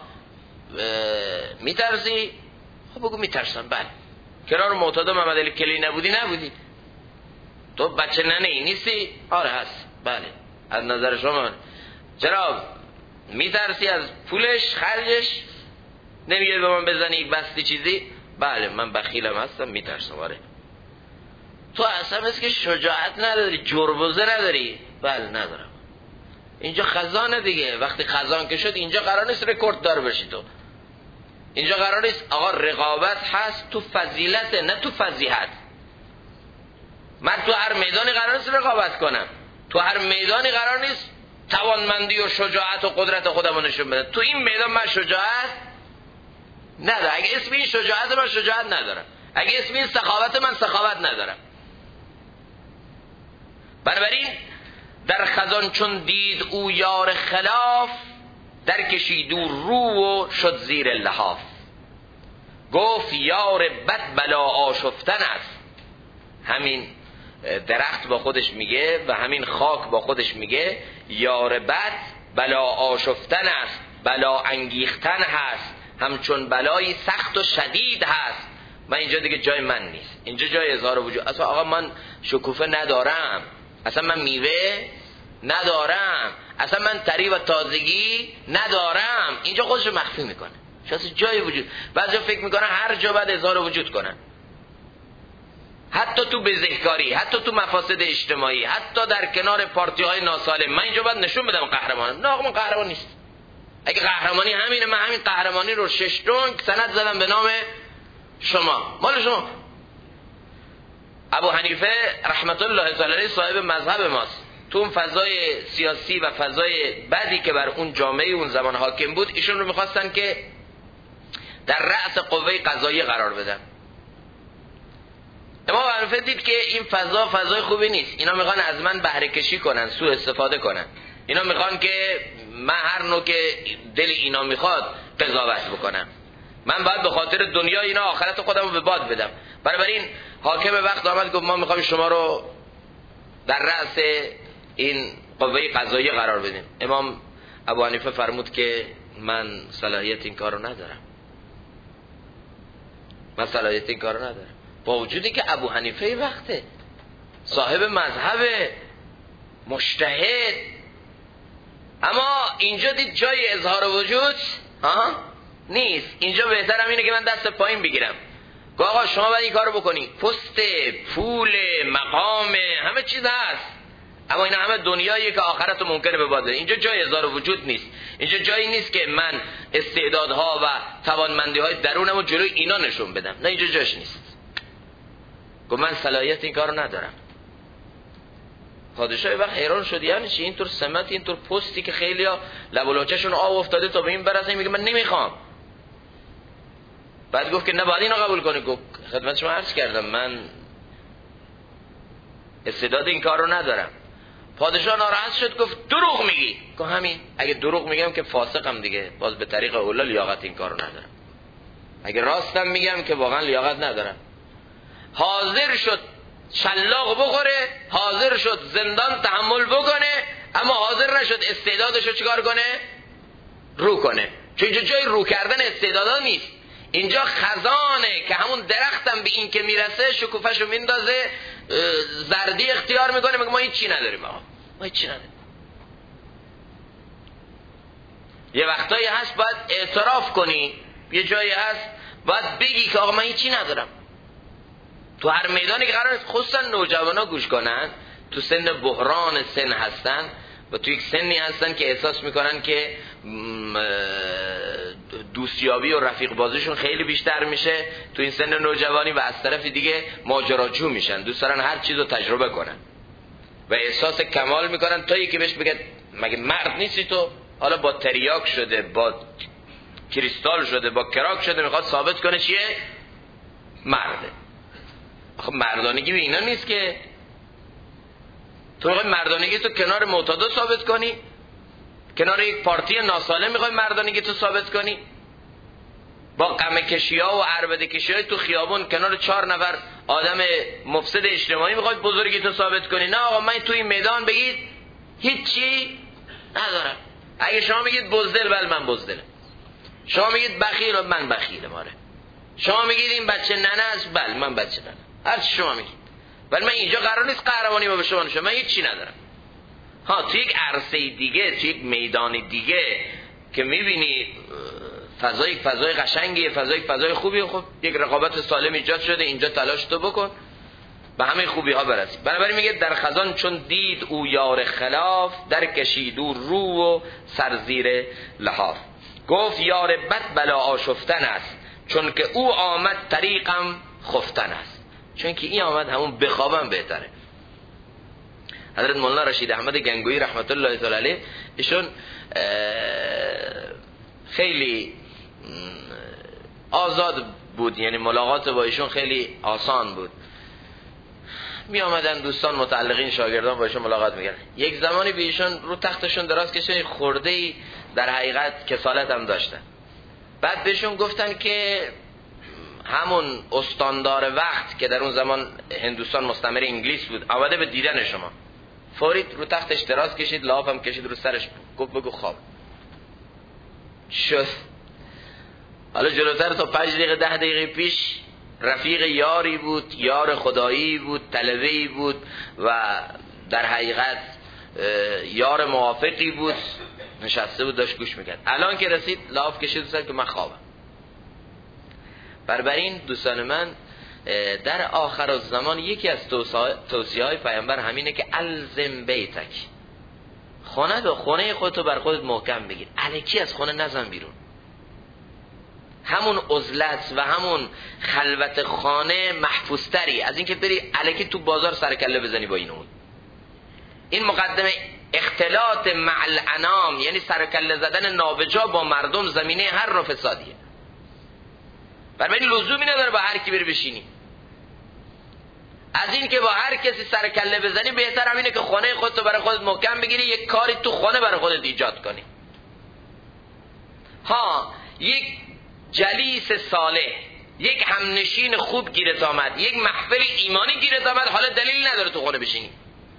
میترسی؟ خب بگو میترسم. بله. کنار معتادا محمد علی کلی نبودی؟ تو بچه ننهی نیستی؟ آره هست. بله. از نظر شما چرا میترسی از پولش، خرجش؟ نمیگه به من بزنی یک بستی چیزی؟ بله من بخیلم هستم، میترسم. آره. تو اصلا مثل که شجاعت نداری، جربوزه نداری؟ بله ندارم. اینجا خزانه دیگه، وقتی خزان که شد اینجا قرار نیست رکورد دار بشی. تو اینجا قرار نیست آقا رقابت هست تو فضیلت نه تو فضیحت. من تو هر میدانی قرار نیست رقابت کنم، تو هر میدانی قرار نیست توانمندی و شجاعت و قدرت خودمو نشون بدم. تو این میدان من شجاعت ندارم. اگه اسم این شجاعت من شجاعت ندارم، اگه اسم این سخاوت من سخاوت ندارم. بنابراین در خزان چون دید او یار خلاف، در کشید او رو و شد زیر لحاف. گفت یار بد بلا آشفتن است. همین درخت با خودش میگه و همین خاک با خودش میگه یار بد بلا آشفتن است، بلا انگیختن هست، همچون بلایی سخت و شدید هست. من اینجا دیگه جای من نیست، اینجا جای اظهار وجود. اصلا آقا من شکوفه ندارم، اصلا من میوه ندارم، اصلا من طری و تازگی ندارم. اینجا خودش رو مخفی میکنه، شاید جای وجود. بعضیا فکر میکنن هر جا باید اظهار وجود کنن، حتی تو بزهکاری، حتی تو مفاسد اجتماعی، حتی در کنار پارتی های ناسالم. من اینجا باید نشون بدم قهرمانم. نه آقا من قهرمان نیست. اگه قهرمانی همینه، من همین قهرمانی رو 6 تونگ سند زدم به نام شما، مال شما. ابو حنیفه رحمت الله تعالی علیه صاحب مذهب ماست. تو اون فضای سیاسی و فضای بدی که بر اون جامعه اون زمان حاکم بود، ایشون رو میخواستن که در رأس قوه قضاییه قرار بدن. امام ابو حنیفه دید که این فضای خوبی نیست، اینا میخوان از من بهره کشی کنن، سوء استفاده کنن. اینا میخوان که من هر نوع که دل اینا میخواد قضاوت بکنم. من باید به خاطر دنیا اینا آخرت خودم رو به باد بدم. بنابراین حاکم وقت آمد گفت ما میخوایم شما رو در رأس این قوه قضاییه قرار بدیم. امام ابو حنیفه فرمود که من صلاحیت این کارو ندارم، من صلاحیت این کارو ندارم. با وجودی که ابو حنیفه وقته صاحب مذهب مجتهد، اما اینجا دید جای اظهار وجود نیست. اینجا بهترم اینه که من دست پایین بگیرم. گفت آقا شما باید این کارو بکنی، پست، پول، مقام، همه چیز هست، اما اینا همه دنیاییه که آخرت ممکنه به باد بره. اینجا جای اظهار وجود نیست. اینجا جایی نیست که من استعدادها و توانمندی‌های درونمو جلوی اینا نشون بدم. نه اینجا جاش نیست. گفت من صلاحیت این کارو ندارم. پادشاه وقت حیران شد، یعنی چی اینطور سمت، اینطور پستی که خیلیا لب و لوچه‌شون آب افتاده تا به این برسه، میگه من نمیخوام. بعد گفت که نه باید اینو قبول کنی. گفت خدمت شما عرض کردم من استعداد این کار رو ندارم. پادشاه ناراحت شد، گفت دروغ میگی. گفت همین، اگه دروغ میگم که فاسقم دیگه، باز به طریق اولا لیاقت این کار رو ندارم. اگه راستم میگم که واقعا لیاقت ندارم. حاضر شد شلاق بخوره، حاضر شد زندان تحمل بکنه، اما حاضر نشد استعدادشو چیکار کنه؟ رو کنه. چون اینجا جای رو کردن استعدادا نیست. اینجا خزانه که همون درختم به این که میرسه شکوفهشو میندازه، زردی اختیار میکنه، میگه ما هیچی نداریم. آقا ما هیچی نداریم. یه وقتایی هست باید اعتراف کنی، یه جایی هست باید بگی که آقا من هیچی ندارم. تو هر میدانی که قرار است خصوصا نوجوانا گوش کنن، تو سن بحران سن هستن و تو یک سنی هستن که احساس میکنن که دوستیابی و رفیق بازیشون خیلی بیشتر میشه تو این سن نوجوانی، و از طرف دیگه ماجراجو میشن، دوست دارن هر چیز رو تجربه کنن و احساس کمال میکنن تا یکی بهش بگه مگه مرد نیستی تو؟ حالا با تریاک شده، با کریستال شده، با کراک شده، میخواد ثابت کنه چیه؟ مرده. خب مردانگی به اینا نیست که. تو میخوای مردانگی تو کنار معتادا ثابت کنی؟ کنار یک پارتی ناسالم میخوای مردانگی تو ثابت کنی؟ با قمه کشی ها و عربده کشی های تو خیابون کنار 4 نفر آدم مفسد اجتماعی میخوای بزرگی تو ثابت کنی؟ نه آقا، من تو این میدان بگید هیچی ندارم. اگه شما بگید بزدل، بله من بزدلم. شما میگید بخیل، من بخیلم. آره. شما میگید این بچه ننه است، بله من بچه ننه. هر چی شما میگید. ولی من اینجا قرار نیست قهرمانی به شما نشه. من هیچی ندارم. ها، تو یک عرصه دیگه، تو یک میدان دیگه که میبینی فضای قشنگیه، فضای خوبیه، خب یک رقابت سالم ایجاد شده، اینجا تلاش تو بکن به همه خوبی ها برسی. بنابراین میگه در خزان چون دید او یار خلاف، در کشید او رو و سرزیر لحاف. گفت یار بد بلا آشفتن است، چون که او آمد طریقم خفتن است. چون که این آمد همون بخوابم بهتره. حضرت مولانا رشید احمد گنگویی رحمت الله تعالی علیه، ایشون خیلی آزاد بود، یعنی ملاقات با ایشون خیلی آسان بود. می آمدن دوستان متعلقین شاگردان با ایشون ملاقات میکردن. یک زمانی به ایشون رو تختشون دراز کشیدن، خورده‌ای در حقیقت کسالت هم داشتن. بعد بهشون گفتن که همون استاندار وقت که در اون زمان هندوستان مستعمره انگلیس بود آمده به دیدن شما. فوری رو تختش دراز کشید، لحاف هم کشید رو سرش، گفت بگو خواب. شد. حالا جلوتر تا 5 دقیقه 10 دقیقه پیش رفیق یاری بود، یار خدایی بود، طلبه‌ای بود و در حقیقت یار موافقی بود، نشسته بود داشت گوش میکرد. الان که رسید لحاف کشید و سر که من خوابم. بنابراین دوستان من، در آخر الزمان یکی از توصیه های پیامبر همینه که الزم بیتک، خونه خودتو بر خودت محکم بگیر، الکی از خونه نزن بیرون. همون عزلت و همون خلوت خانه محفوظتری از اینکه بری الکی تو بازار سرکله بزنی با این اون. این مقدمه اختلاط مع الانام، یعنی سرکله زدن نابجا با مردم، زمینه هر نوع فسادیه. بنابراین لزومی نداره با هر کی بری بشینی. از این که با هر کسی سرکله بزنی، بهتر همینه که خانه خودتو برای خودت محکم بگیری، یک کاری تو خانه برای خودت ایجاد کنی. ها، یک جلیس صالح، یک همنشین خوب گیرت آمد، یک محفل ایمانی گیرت آمد، حالا دلیل نداره تو خانه بشینی.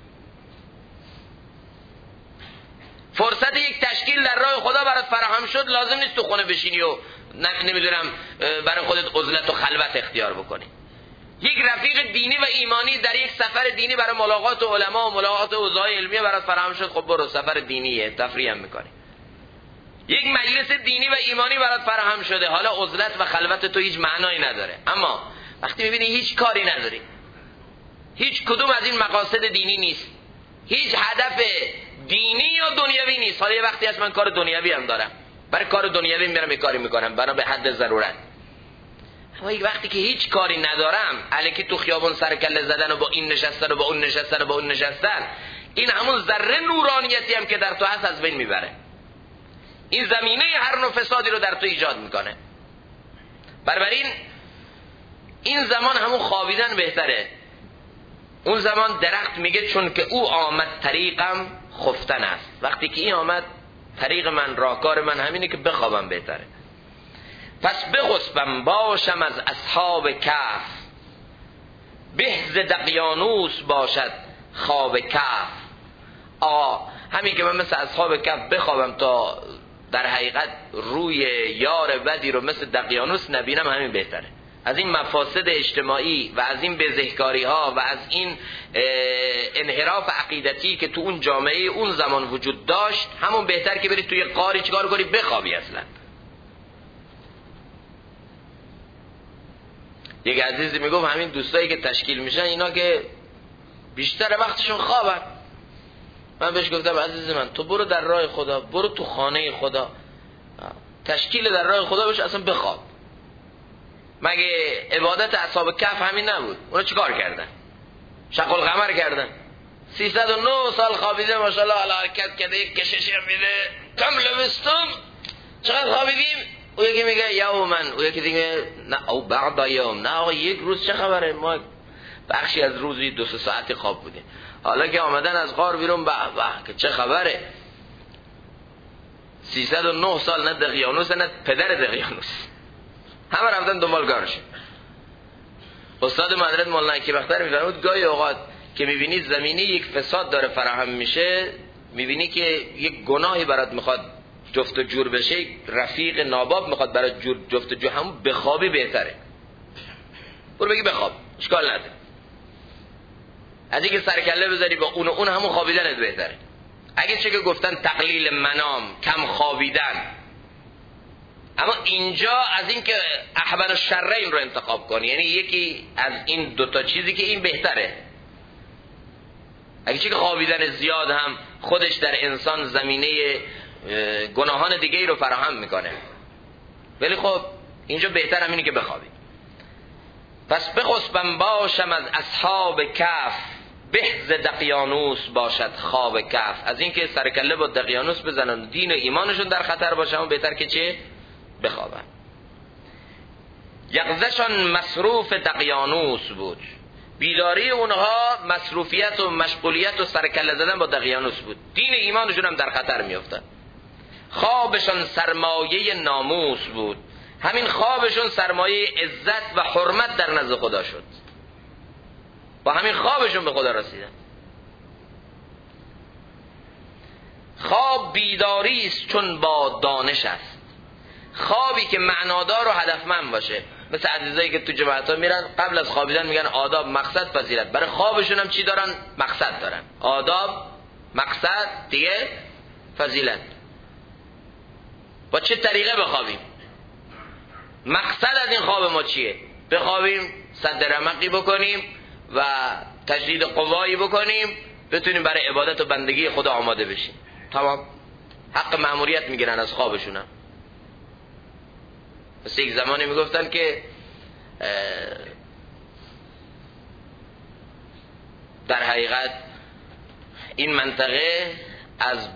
فرصت یک تشکیل در راه خدا برات فراهم شد، لازم نیست تو خانه بشینی و نمیدونم برای خودت عزلت و خلوت اختیار بکنی. یک رفیق دینی و ایمانی در یک سفر دینی برای ملاقات علما و ملاقات اوضاع علمیه برات فراهم شد، خب برو، سفر دینیه، تفریح هم میکنی. یک مجلس دینی و ایمانی برات فراهم شده، حالا عزلت و خلوت تو هیچ معنایی نداره. اما وقتی میبینی هیچ کاری نداری، هیچ کدوم از این مقاصد دینی نیست، هیچ هدف دینی یا دنیوی نیست. حالا یه وقتی هست من کار دنیوی هم دارم، برای کار دنیوی میرم یه کاری میکنم بنا به حد ضرورت. اما یک وقتی که هیچ کاری ندارم، الکی تو خیابون سرکله زدن و با این نشستن و با اون نشستن و با اون نشستن، این همون ذره نورانیتی هم که در تو هست از بین میبره. این زمینه هر نوع فسادی رو در تو ایجاد میکنه. بنابراین این زمان همون خوابیدن بهتره. اون زمان درخت میگه چون که او آمد طریقم خفتن است. وقتی که این آمد طریق من، راهکار من همینه که بخوابم بهتره. پس بخسبم باشم از اصحاب کهف، بهز دقیانوس باشد خواب کهف. همین که من مثل اصحاب کهف بخوابم تا در حقیقت روی یار بدی رو مثل دقیانوس نبینم، همین بهتره. از این مفاسد اجتماعی و از این بزهکاری ها و از این انحراف عقیدتی که تو اون جامعه اون زمان وجود داشت، همون بهتر که بری توی قاری چیکار کنی؟ بخوابی. اصلا یک عزیزی میگفت همین دوستایی که تشکیل میشن اینا که بیشتر وقتشون خوابن. من بهش گفتم عزیز من، تو برو در راه خدا، برو تو خانه خدا، تشکیل در راه خدا بشه، اصلا بخواب. مگه عبادت اصحاب کهف همین نبود؟ اونا چیکار کردن؟ شق القمر کردن. 309 سال خوابیده ماشاءالله، حالا حرکت کرده، یک کششی هم میده، کم لبستم، چقدر خوابیدیم؟ او یکی میگه یومن، او یکی دیگه نه او بعد یوم، نه آقا یک روز چه خبره، ما بخشی از روزی 2-3 ساعتی خواب بودیم، حالا که آمدن از غار بیرون به که چه خبره. 309 سال نه دقیانوس نه پدر دقیانوس، همه رفتن دنبال کارش. استاد مدرسه مولانا اکی بختر میفرمود گاهی اوقات که میبینی زمینی یک فساد داره فراهم میشه، میبینی که یک گناهی برات میخواد جفت و جور بشه، رفیق ناباب میخواد برات جفت و جور، همون بخوابی بهتره. برو بگی بخواب، اشکال نداره. از اینکه سرکله بذاری با اون همون خوابیدنت بهتره. اگه چه که گفتن تقلیل منام، کم خوابیدن، اما اینجا از این که احبن الشرین رو انتخاب کنی، یعنی یکی از این دوتا چیزی که این بهتره. اگه چه که خوابیدن زیاد هم خودش در انسان زمینه گناهان دیگه رو فراهم میکنه، ولی خب اینجا بهتر همینی که بخوابی. پس بخسبم باشم از اصحاب کف، بهز دقیانوس باشد خواب کف. از اینکه سرکله با دقیانوس بزنن دین و ایمانشون در خطر باشه، اما بهتر که چه؟ بخوابن. یقظشان مصروف دقیانوس بود، بیداری اونها مصروفیت و مشغولیت و سرکله زدن با دقیانوس بود، دین ایمانشون هم در خطر میافتاد. خوابشان سرمایه ناموس بود، همین خوابشون سرمایه عزت و حرمت در نزد خدا شد، با همین خوابشون به خدا رسیدن. خواب بیداری است چون با دانش است، خوابی که معنادار و هدفمند باشه. مثل عزیزایی که تو جماعت‌ها میرن قبل از خوابیدن میگن آداب، مقصد، فضیلت. برای خوابشون هم چی دارن؟ مقصد دارن. آداب، مقصد، دیگه فضیلت. با چه طریقه بخوابیم؟ مقصد از این خواب ما چیه؟ بخوابیم صد رمقی بکنیم و تجدید قوایی بکنیم، بتونیم برای عبادت و بندگی خدا آماده بشیم. تمام. حق مأموریت میگیرن از خوابشونم. مثل یک زمانی میگفتن که در حقیقت این منطقه از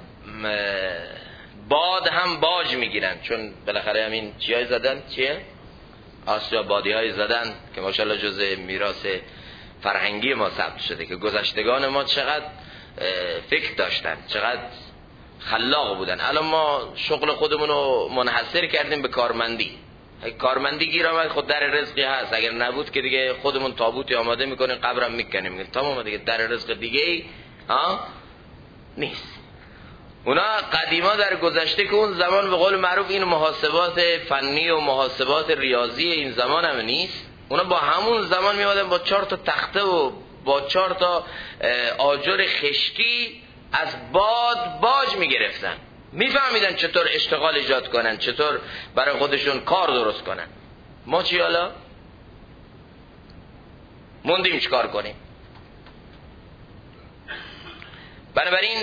باد هم باج میگیرن، چون بالاخره همین چیای زدن، چیه؟ آسیا بادی های زدن که ماشاءالله جزء میراث فرهنگی ما ثبت شده که گذشتگان ما چقدر فکر داشتن، چقدر خلاق بودن. الان ما شغل خودمون رو منحصر کردیم به کارمندی. کارمندی گیر آمد، خود در رزقی هست، اگر نبود که دیگه خودمون تابوتی آماده میکنیم، قبرم میکنیم، تمام دیگه در رزق دیگه نیست. اونا قدیما در گذشته که اون زمان به قول معروف این محاسبات فنی و محاسبات ریاضی این زمان هم نیست، اونا با همون زمان میادن با 4 تا تخته و با 4 تا آجر خشتی از باد باج میگرفتن، میفهمیدن چطور اشتغال ایجاد کنن، چطور برای خودشون کار درست کنن. ما چی حالا؟ موندیم چیکار کنیم؟ بنابراین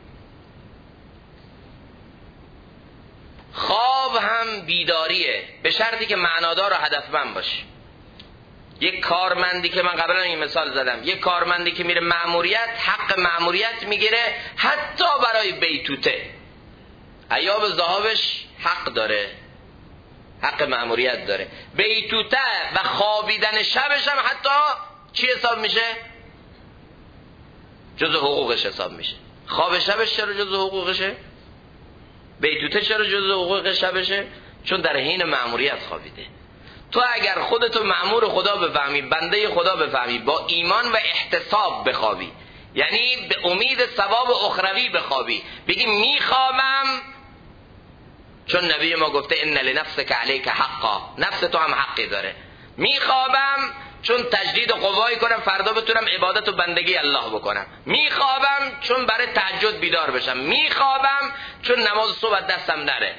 خواب هم بیداریه، به شرطی که معنادار و هدفمند باشه. یک کارمندی که من قبلا این مثال زدم، یک کارمندی که میره مأموریت، حق مأموریت میگیره حتی برای بیتوته. ایاب زهابش حق داره، حق مأموریت داره. بیتوته و خوابیدن شبش هم حتی چی حساب میشه؟ جزء حقوقش حساب میشه. خواب شبش چرا جزء حقوقشه؟ بیتوته چرا جزء حقوق شبشه؟ چون در حین مأموریت خوابیده. تو اگر خودتو مأمور خدا بفهمی، بنده خدا بفهمی، با ایمان و احتساب بخوابی، یعنی به امید ثواب اخروی بخوابی، بگی میخوابم چون نبی ما گفته ان لنفسک علیک حقا، نفس تو هم حقی داره. میخوابم چون تجدید قوایی کنم فردا بتونم عبادت و بندگی الله بکنم. میخوابم چون برای تهجد بیدار بشم. میخوابم چون نماز صبح دستم نره.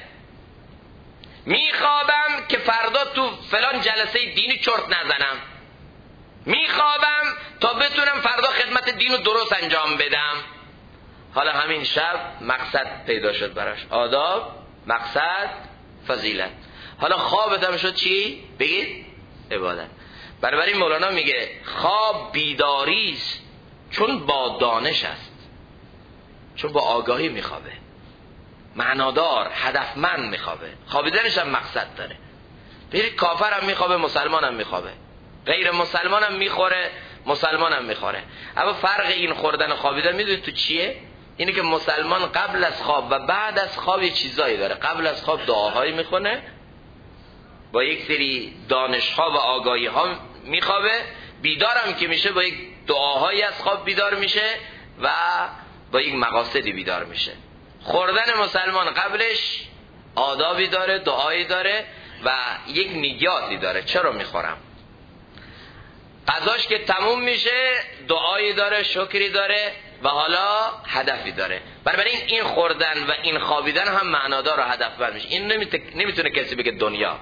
میخوابم که فردا تو فلان جلسه دینی چرت نزنم. میخوابم تا بتونم فردا خدمت دین رو درست انجام بدم. حالا همین شب مقصد پیدا شد براش، آداب، مقصد، فضیلت. حالا خوابت هم شد چی؟ بگید عبادت. بنابراین مولانا میگه خواب بیداری است چون با دانش است، چون با آگاهی میخوابه. معنادار، هدفمند میخوابه. خوابیدنش هم مقصد داره. برید کافر هم میخوابه، مسلمان هم میخوابه، غیر مسلمان هم میخوره، مسلمان هم میخوره. اما فرق این خوردن و خوابیدن میدونید تو چیه؟ اینه که مسلمان قبل از خواب و بعد از خواب یه چیزایی داره. قبل از خواب دعاهایی میخونه، با یک سری دانش‌ها و آگاهی‌ها میخوابه، بیدارم که میشه با یک دعاهایی از خواب بیدار میشه و با یک مقاصدی بیدار میشه. خوردن مسلمان قبلش آدابی داره، دعایی داره و یک نیاتی داره. چرا میخورم؟ غذاش که تموم میشه دعایی داره، شکری داره و حالا هدفی داره. بنابراین این خوردن و این خوابیدن هم معنادار و هدفمند میشه. این نمیتونه کسی بگه دنیا.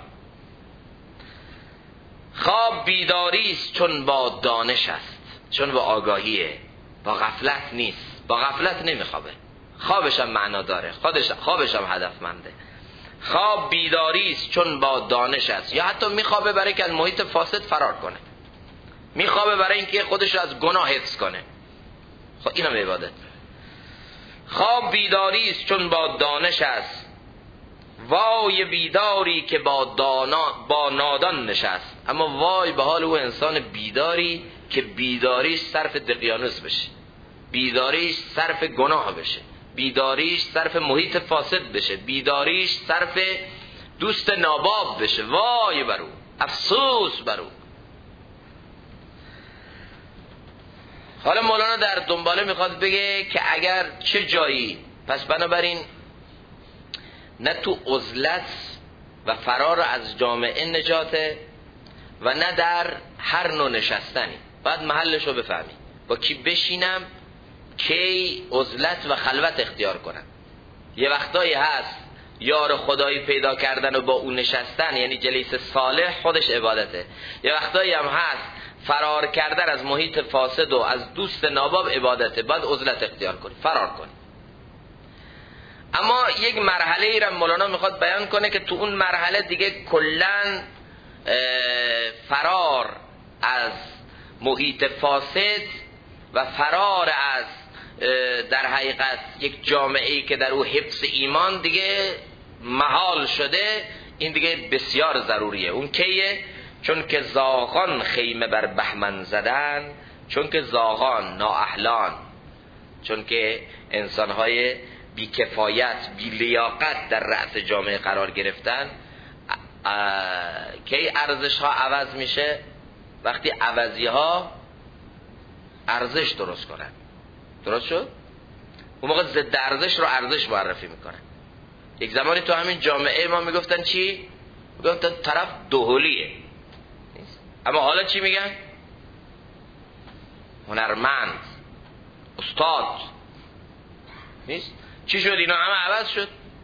خواب بیداری است چون با دانش است، چون با آگاهیه، با غفلت نیست. با غفلت نمیخوابه، خوابش هم معنا داره، خوابش هم هدفمنده. خواب بیداری است چون با دانش است. یا حتی میخوابه برای که از محیط فاسد فرار کنه، میخوابه برای اینکه خودش رو از گناه حفظ کنه. خب اینم عبادت. خواب بیداری است چون با دانش است، وای بیداری که با نادان نشست. اما وای به حال او انسان بیداری که بیداریش صرف دقیانوس بشه، بیداریش صرف گناه بشه، بیداریش صرف محیط فاسد بشه، بیداریش صرف دوست ناباب بشه. وای بر او، افسوس بر او. حالا مولانا در دنباله میخواد بگه که اگر چه جایی، پس بنابراین نه تو عزلت و فرار از جامعه نجاته و نه در هر نوع نشستنی. باید محلش رو بفهمی. با کی بشینم، کی عزلت و خلوت اختیار کنم. یه وقتایی هست یار خدایی پیدا کردن و با اون نشستن، یعنی جلیس صالح، خودش عبادته. یه وقتایی هم هست فرار کردن از محیط فاسد و از دوست ناباب عبادته. باید عزلت اختیار کنی، فرار کنی. اما یک مرحله ای را مولانا میخواد بیان کنه که تو اون مرحله دیگه کلن فرار از محیط فاسد و فرار از در حقیقت یک جامعه ای که در او حفظ ایمان دیگه محال شده، این دیگه بسیار ضروریه. اون کیه؟ چون که زاغان خیمه بر بهمن زدن، چون که زاغان نااهلان، چون که انسانهای بی کفایت، بی لیاقت در رأس جامعه قرار گرفتن، کی ارزش ها عوض میشه؟ وقتی عوضی ها ارزش درست کنن. درست شد؟ اون موقع ضد ارزش رو ارزش معرفی میکنن. یک زمانی تو همین جامعه ما میگفتن چی؟ میگفتن طرف دهولیه. اما حالا چی میگن؟ هنرمند، استاد. نیست؟ چی شد؟ اینا همه عوض شد.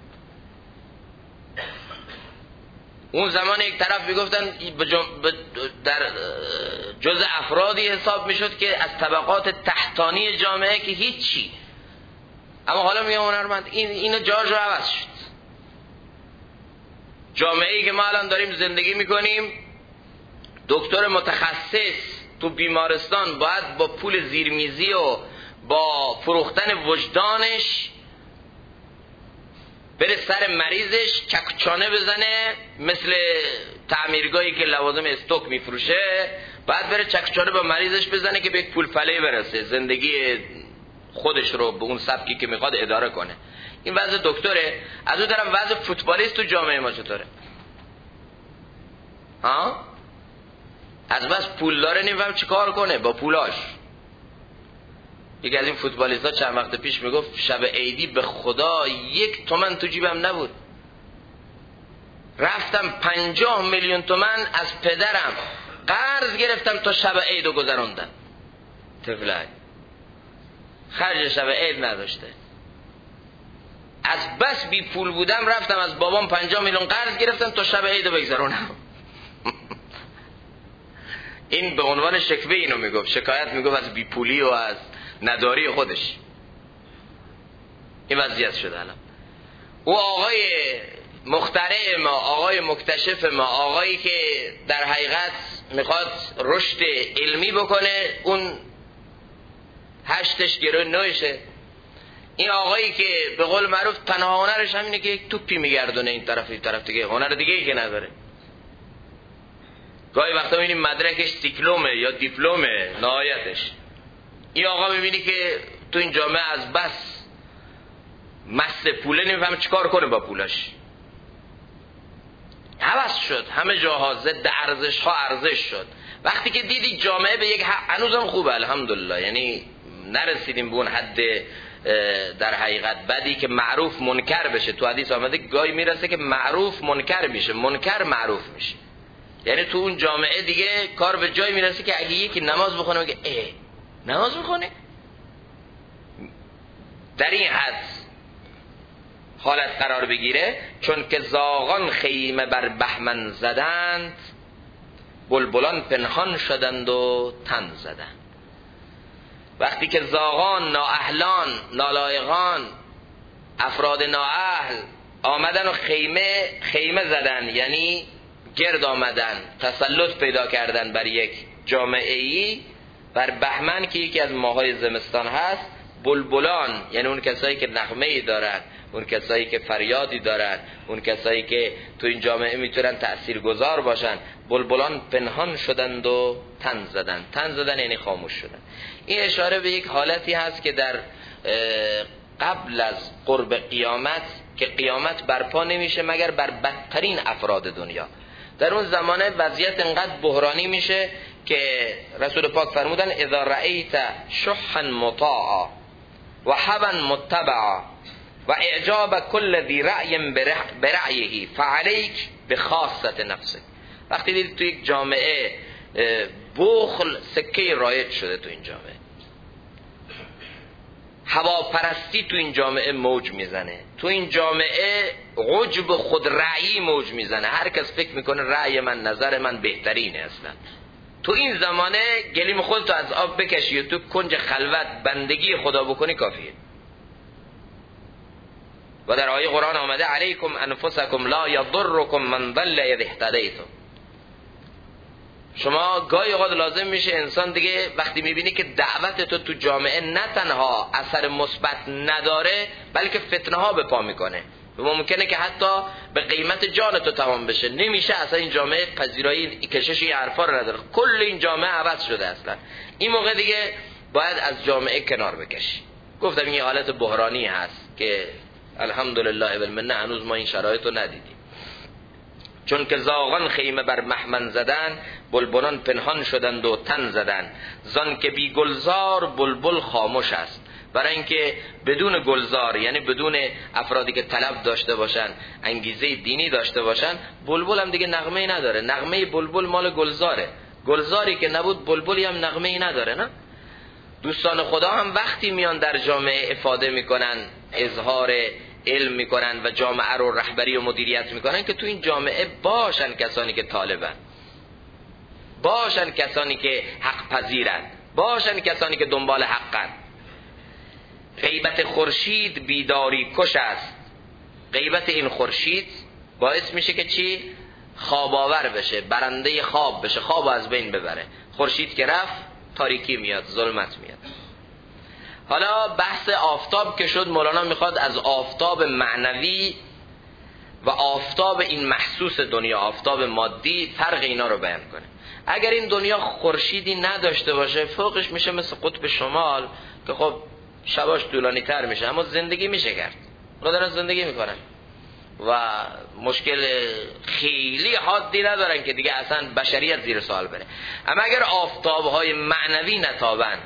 اون زمان یک طرف میگفتن در جز افرادی حساب میشد که از طبقات تحتانی جامعه که هیچی. اما حالا میگم هنرمند. اینو جاش رو عوض شد. جامعه‌ای که ما الان داریم زندگی میکنیم، دکتر متخصص تو بیمارستان باید با پول زیرمیزی و با فروختن وجدانش بره سر مریضش چکچانه بزنه، مثل تعمیرگاهی که لوازم استوک میفروشه، باید بره چکچانه با مریضش بزنه که به یک پول پله برسه، زندگی خودش رو به اون سبکی که میخواد اداره کنه. این وضع دکتره. از اون طرف وضع فوتبالیست تو جامعه ما چطوره؟ از بس پول داره نمیفهم چی کار کنه با پولاش. یکی از این فوتبالیست ها چند وقت پیش میگفت شب عیدی به خدا 1 تومن تو جیبم نبود، رفتم 50 میلیون تومن از پدرم قرض گرفتم تا شب عیدو گذروندم. طفلک خرج شب عید نداشته، از بس بی پول بودم رفتم از بابام 50 میلیون قرض گرفتم تا شب عیدو بگذرونم. این به عنوان شکوه اینو میگفت، شکایت میگفت از بیپولی و از نداری خودش. این وضعیت شده الان. او آقای مخترع ما، آقای مکتشف ما، آقایی که در حقیقت میخواد رشد علمی بکنه، اون 8ش گروه 9شه. این آقایی که به قول معروف تنها هنرش همینه که یک توپی میگردونه این طرف این طرف، دیگه هنر دیگه ای که نداره. گاهی وقتا میبینیم مدرکش دیپلمه یا دیپلمه نهایتش. این آقا میبینی که تو این جامعه از بس مست پوله نمیفهمه چیکار کنه با پولاش. هوس شد، همه جاها ضد ارزش ها ارزش شد. وقتی که دیدی جامعه به یک هنوزم خوبه الحمدلله، یعنی نرسیدیم به اون حد در حقیقت بدی که معروف منکر بشه. تو حدیث آمده گاهی میرسه که معروف منکر میشه، منکر معروف میشه. یعنی تو اون جامعه دیگه کار به جای میرسه که اگه یکی نماز بخونه میگه نماز میخونه. در این حد حالت قرار بگیره. چون که زاغان خیمه بر بهمن زدند، بلبلان پنهان شدند و تن زدند. وقتی که زاغان، نااهلان، نالایقان، افراد نااهل آمدن و خیمه زدن، یعنی گرد آمدن، تسلط پیدا کردن بر یک جامعه ای، بر بهمن که یکی از ماهای زمستان هست. بلبلان یعنی اون کسایی که نغمه‌ای دارن، اون کسایی که فریادی دارن، اون کسایی که تو این جامعه میتونن تأثیرگذار باشن. بلبلان پنهان شدند و تن زدن. تن زدن یعنی خاموش شدن. این اشاره به یک حالتی هست که در قبل از قرب قیامت، که قیامت برپا نمیشه مگر بر بدترین افراد دنیا. در اون زمانه وضعیت انقدر بحرانی میشه که رسول پاک فرمودن اذا رأیت شحا مطاعا و حبا متبعا و اعجاب کل ذی رأی برأیه فعلیک بخاصة نفسک. وقتی دیدید تو یک جامعه بخل سکه رایج شده، تو این جامعه هواپرستی تو این جامعه موج میزنه، تو این جامعه عجب خود رأیی موج میزنه، هر کس فکر میکنه رأی من، نظر من بهترینه. اصلا تو این زمانه گلیم خودتو از آب بکشی و تو کنج خلوت بندگی خدا بکنی کافیه. و در آیه قرآن آمده علیکم انفسکم لا یضرکم من ضل اذا اهتدیتم. شما گاهی اوقات لازم میشه انسان دیگه وقتی میبینی که دعوت تو جامعه نه تنها اثر مثبت نداره بلکه فتنه ها به پا میکنه و ممکنه که حتی به قیمت جان تو تمام بشه، نمیشه اصلا این جامعه پذیرایی کشش این حرفا رو نداره، کل این جامعه عوض شده اصلا. این موقع دیگه باید از جامعه کنار بکشی. گفتم این حالت بحرانی هست که الحمدلله بالمنه هنوز ما این شرایط رو ندیدیم. چون که زاغان خیمه بر بهمن زدن، بلبلان پنهان شدند و تن زدن. زان که بی گلزار بلبل خاموش است. برای اینکه بدون گلزار یعنی بدون افرادی که طلب داشته باشن، انگیزه دینی داشته باشن، بلبل هم دیگه نغمه‌ای نداره. نغمه بلبل مال گلزاره. گلزاری که نبود بلبلی هم نغمه‌ای نداره. نه دوستان خدا هم وقتی میان در جامعه افاده میکنن، اظهار علم میکنن و جامعه رو رهبری و مدیریت میکنن که تو این جامعه باشن کسانی که طالبن، باشن کسانی که حق پذیرن، باشن کسانی که دنبال حقن. غیبت خورشید بیداری کش است. غیبت این خورشید باعث میشه که چی؟ خواب آور بشه، برنده خواب بشه، خواب از بین ببره. خورشید که رفت تاریکی میاد، ظلمت میاد. حالا بحث آفتاب که شد، مولانا میخواد از آفتاب معنوی و آفتاب این محسوس دنیا، آفتاب مادی، فرق اینا رو بیان کنه. اگر این دنیا خورشیدی نداشته باشه، فوقش میشه مثل قطب شمال که خب شباش طولانی تر میشه اما زندگی میشه کرد، اونا دارن زندگی میکنن و مشکل خیلی حادی ندارن که دیگه اصلا بشریت زیر سوال بره. اما اگر آفتابهای معنوی نتابن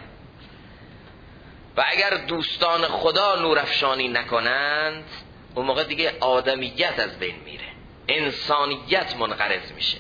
و اگر دوستان خدا نورافشانی نکنند، اون موقع دیگه آدمیت از بین میره، انسانیت منقرض میشه.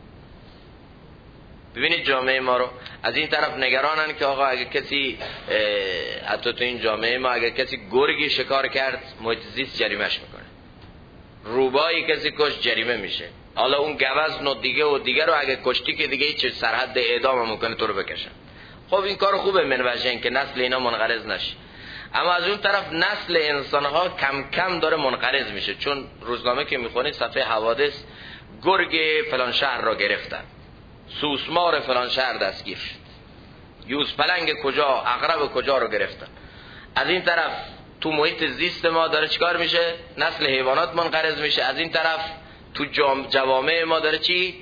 ببینید جامعه ما رو از این طرف نگرانن که آقا اگه کسی حتی تو این جامعه ما اگه کسی گرگی شکار کرد محیط زیست جریمهش میکنه، روبایی کسی کش جریمه میشه. حالا اون گوزن و دیگه رو اگه کشتی که دیگه چه سرحد اعدام هم ممکنه تو رو بکشن. خب این کار خوبه من وجه که نسل اینا منقرض نشه، اما از اون طرف نسل انسانها کم کم داره منقرض میشه. چون روزنامه که میخونید صفحه حوادث، گرگ فلان شهر را گرفتن، سوسمار فلان شهر دستگیر شد، یوز پلنگ کجا، عقرب کجا رو گرفتن. از این طرف تو محیط زیست ما داره چیکار میشه؟ نسل حیوانات منقرض میشه. از این طرف تو جوامع ما داره چی؟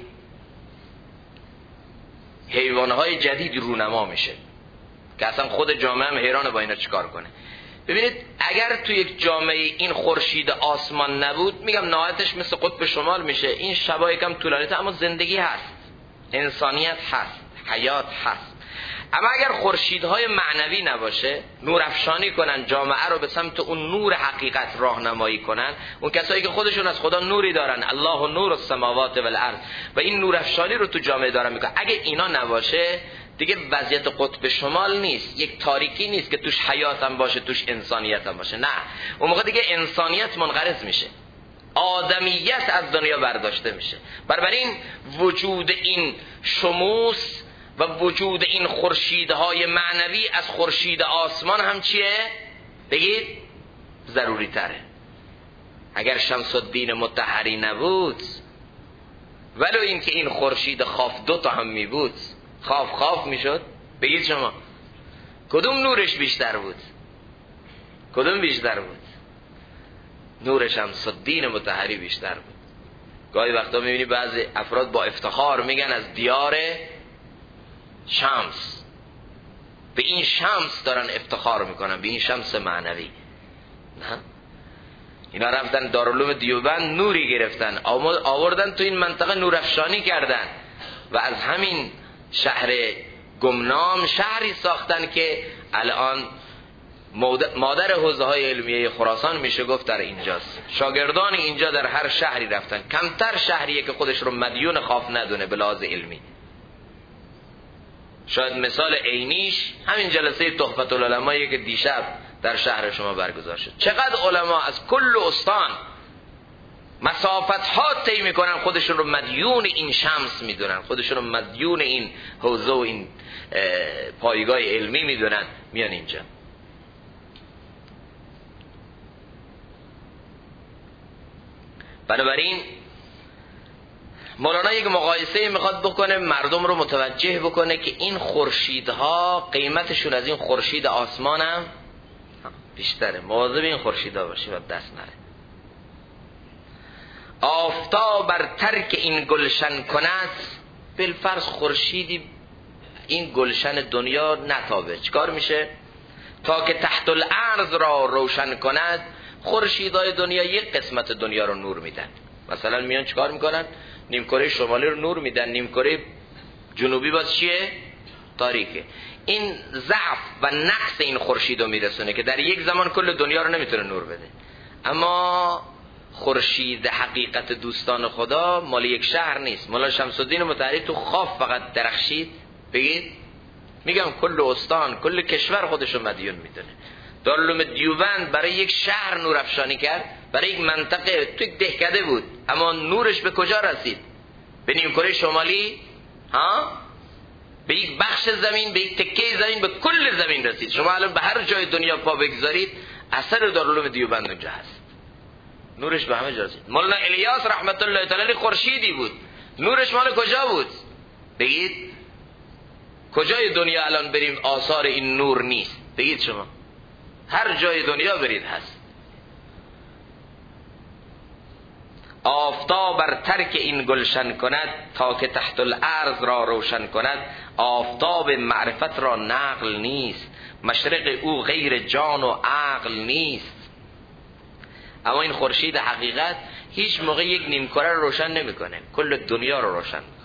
حیوانهای جدید رونما میشه که اصلا خود جامعه هم حیرانه با اینا چیکار کنه. ببینید اگر تو یک جامعه این خورشید آسمان نبود، میگم نهایتش مثل قطب شمال میشه، این شبا یکم طولانیه اما زندگی هست، انسانیت هست، حیات هست. اما اگر خورشیدهای معنوی نباشه، نور افشانی کنن، جامعه رو به سمت اون نور حقیقت راهنمایی کنن، اون کسایی که خودشون از خدا نوری دارن، الله نور السماوات والارض، و این نور افشانی رو تو جامعه دارن میکنن، اگه اینا نباشه دیگه وضعیت قطب شمال نیست، یک تاریکی نیست که توش حیات هم باشه، توش انسانیت هم باشه. نه، اون موقع دیگه انسانیت منقرض میشه، آدمیت از دنیا برداشته میشه. بنابراین وجود این شموس و وجود این خورشیدهای معنوی از خورشید آسمان هم چیه؟ بگید ضروری تره. اگر شمس الدین مطهری نبود، ولو این که این خورشید خاف دوتا هم می بود، خاف میشد، بگید شما کدوم نورش بیشتر بود؟ کدوم بیشتر بود؟ نور شمس الدین مطهری بیشتر بود. گاهی وقتا میبینی بعضی افراد با افتخار میگن از دیار شمس، به این شمس دارن افتخار میکنن، به این شمس معنوی. نه، اینا رفتن دارالعلوم دیوبند نوری گرفتن، آوردن تو این منطقه نورافشانی کردن و از همین شهر گمنام شهری ساختن که الان مادر حوزه های علمیه خراسان میشه گفت در اینجاست. شاگردان اینجا در هر شهری رفتن، کمتر شهریه که خودش رو مدیون خاف ندونه به لحاظ علمی. شاید مثال عینیش همین جلسه تحفت العلمایی که دیشب در شهر شما برگزار شد. چقدر علما از کل استان مسافت ها طی میکنن، خودشون رو مدیون این شمس میدونن، خودشون رو مدیون این حوزه و این پایگاه علمی میدونن، میان اینجا. بنابراین مولانا یک مقایسه میخواد بکنه، مردم رو متوجه بکنه که این خورشیدها قیمتشون از این خورشید آسمان هم بیشتره. مواظب این خورشیدها باشی و دست نره. آفتاب بر ترک این گلشن کند، بالفرض خورشیدی این گلشن دنیا نتابه، چیکار میشه؟ تا که تحت الارض را روشن کند. خورشیدهای دنیا یک قسمت دنیا رو نور میدن، مثلا میان چیکار میکنن؟ نیمکره شمالی رو نور میدن، نیمکره جنوبی باز چیه؟ تاریکه. این ضعف و نقص این خورشید رو میرسونه که در یک زمان کل دنیا رو نمیتونه نور بده. اما خورشید حقیقت دوستان خدا مال یک شهر نیست. مولانا شمس الدین مطهری تو خاف فقط درخشید، بگید میگم کل استان کل کشور خودشو مدیون میدونه. دارالعلوم دیوبند برای یک شهر نور افشانی کرد، برای یک منطقه تو یک دهکده بود، اما نورش به کجا رسید؟ به نیمکره شمالی، به یک بخش زمین، به یک تکه زمین، به کل زمین رسید. شما الان به هر جای دنیا پا بگذارید اثر دارالعلوم دیوبند اونجا هست، نورش به همه جا رسید. مولانا الیاس رحمت الله تعالی خورشیدی بود، نورش مال کجا بود؟ بگید کجای دنیا الان بریم آثار این نور نیست؟ بگید شما هر جای دنیا برید هست. آفتاب بر ترک این گلشن کند، تا که تحت الارض را روشن کند. آفتاب معرفت را نقل نیست، مشرق او غیر جان و عقل نیست. اما این خورشید حقیقت هیچ موقع یک نیمکره رو روشن نمیکنه، کل دنیا رو روشن میکنه.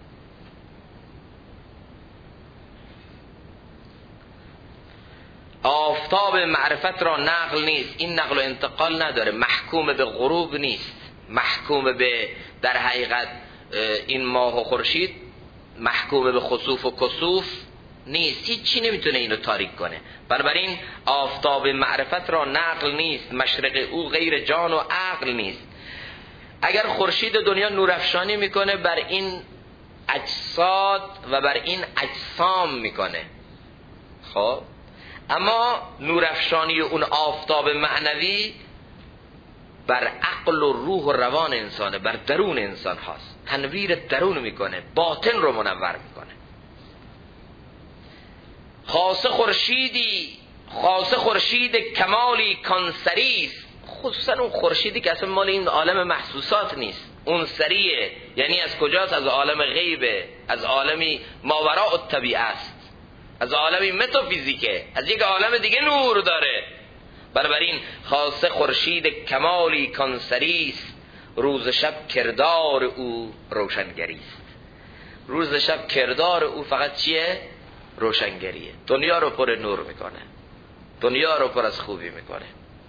آفتاب معرفت را نقل نیست، این نقل و انتقال نداره، محکوم به غروب نیست، محکوم به در حقیقت این ماه و خورشید محکوم به خسوف و کسوف نیست، هیچ چی نمیتونه اینو تاریک کنه. بنابراین آفتاب معرفت را نقل نیست، مشرق او غیر جان و عقل نیست. اگر خورشید دنیا نورافشانی میکنه بر این اجساد و بر این اجسام میکنه، خب اما نورافشانی اون آفتاب معنوی بر عقل و روح و روان انسانه، بر درون انسان هاست، تنویر درون میکنه، باطن رو منور میکنه. خاصه خورشیدی خاصه خورشید کمالی کانسری است. خصوصا اون خورشیدی که اصلا مال این عالم محسوسات نیست، اون سریه، یعنی از کجاست؟ از عالم غیبه، از عالمی ماوراء الطبیعه است، از عالمی متافیزیکه، از یک عالم دیگه نور داره. بنابراین خاصه خورشید کمالی کانسری است، روز شب کردار او روشنگری است. روز شب کردار او فقط چیه؟ روشنگریه. دنیا رو پر نور میکنه، دنیا رو پر از خوبی میکنه.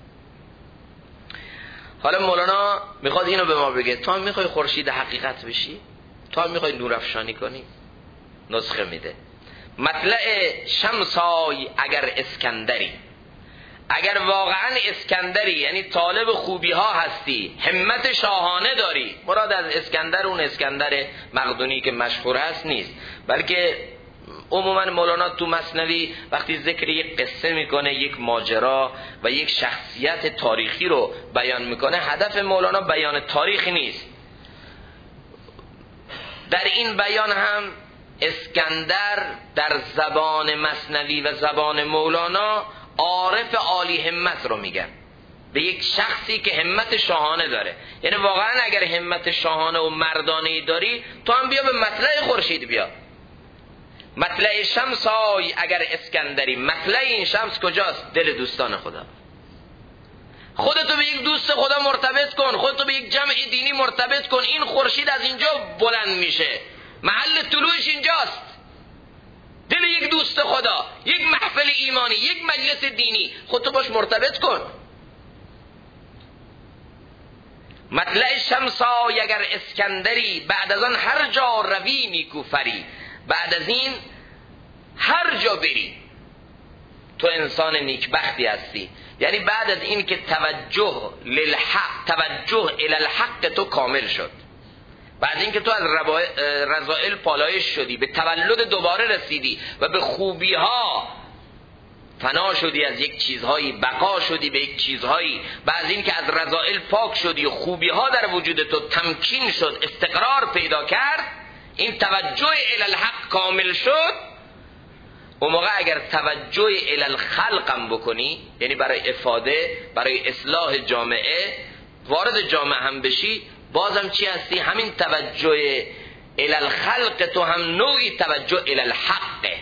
حالا مولانا میخواد اینو به ما بگه، تو هم میخوای خورشید حقیقت بشی؟ تو هم میخوای نور افشانی کنی؟ نسخه میده. مطلع شمسای اگر اسکندری، اگر واقعا اسکندری یعنی طالب خوبی ها هستی، همت شاهانه داری، مراد از اسکندر اون اسکندر مقدونی که مشهور هست نیست، بلکه عموما مولانا تو مثنوی وقتی ذکر یک قصه میکنه، یک ماجرا و یک شخصیت تاریخی رو بیان میکنه، هدف مولانا بیان تاریخی نیست. در این بیان هم اسکندر در زبان مثنوی و زبان مولانا عارف عالی همت رو میگن، به یک شخصی که همت شاهانه داره. یعنی واقعا اگر همت شاهانه و مردانه‌ای داری، تو هم بیا به مطلع خورشید بیا. مطلع شمس های اگر اسکندری، مطلع این شمس کجاست؟ دل دوستان خدا. خودتو به یک دوست خدا مرتبط کن، خودتو به یک جمع دینی مرتبط کن. این خورشید از اینجا بلند میشه، محل طلوعش اینجاست، دل یک دوست خدا، یک محفل ایمانی، یک مجلس دینی، خودتو باش مرتبط کن. مطلع شمس های اگر اسکندری، بعد از آن هر جا روی نیکوفری. بعد از این هر جا بری تو انسان نیکبختی هستی. یعنی بعد از این که توجه للحق، توجه الی الحق تو کامل شد، بعد این که تو از رذائل پالایش شدی، به تولد دوباره رسیدی و به خوبی ها فنا شدی، از یک چیزهایی بقا شدی به یک چیزهایی، بعد این که از رذائل پاک شدی و خوبی ها در وجود تو تمکین شد، استقرار پیدا کرد، این توجه الی الحق کامل شد. اون موقع اگر توجه الی الخلق هم بکنی، یعنی برای افاده، برای اصلاح جامعه، وارد جامعه هم بشی، بازم چی هستی؟ همین توجه الی الخلق تو هم نوعی توجه الی الحقه،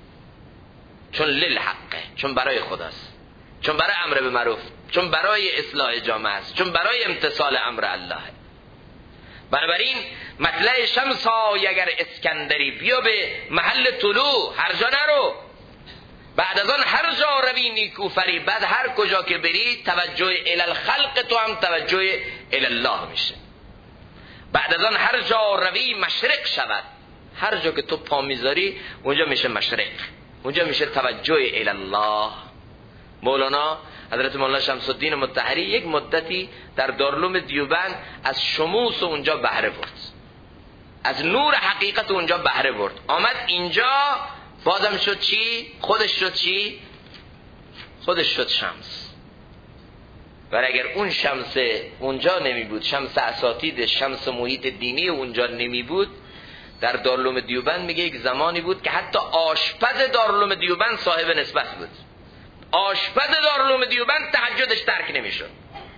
چون للحقه، چون برای خداست، چون برای امر به معروف، چون برای اصلاح جامعه است، چون برای امتثال امر الله. بنابراین مطلع شمس های اگر اسکندری، بیا به محل طلوع، هر جا نرو. بعد از آن هر جا روی نیکوفری، بعد هر کجا که بری توجه الی الخلق تو هم توجه الی الله میشه. بعد از آن هر جا روی مشرق شود، هر جا که تو پا میذاری اونجا میشه مشرق، اونجا میشه توجه الی الله. مولانا حضرت مولانا شمس الدین مطهری یک مدتی در دارالعلوم دیوبند از شموس اونجا بهره برد، از نور حقیقت اونجا بهره برد، آمد اینجا بازم شد چی؟ خودش شد چی؟ خودش شد شمس. ولی اگر اون شمس اونجا نمی بود، شمس اساتید، شمس محیط دینی اونجا نمی بود، در دارالعلوم دیوبند میگه یک زمانی بود که حتی آشپز دارالعلوم دیوبند صاحب نسبت بود. آشپز دارالعلوم دیوبند تهجدش ترک نمیشد.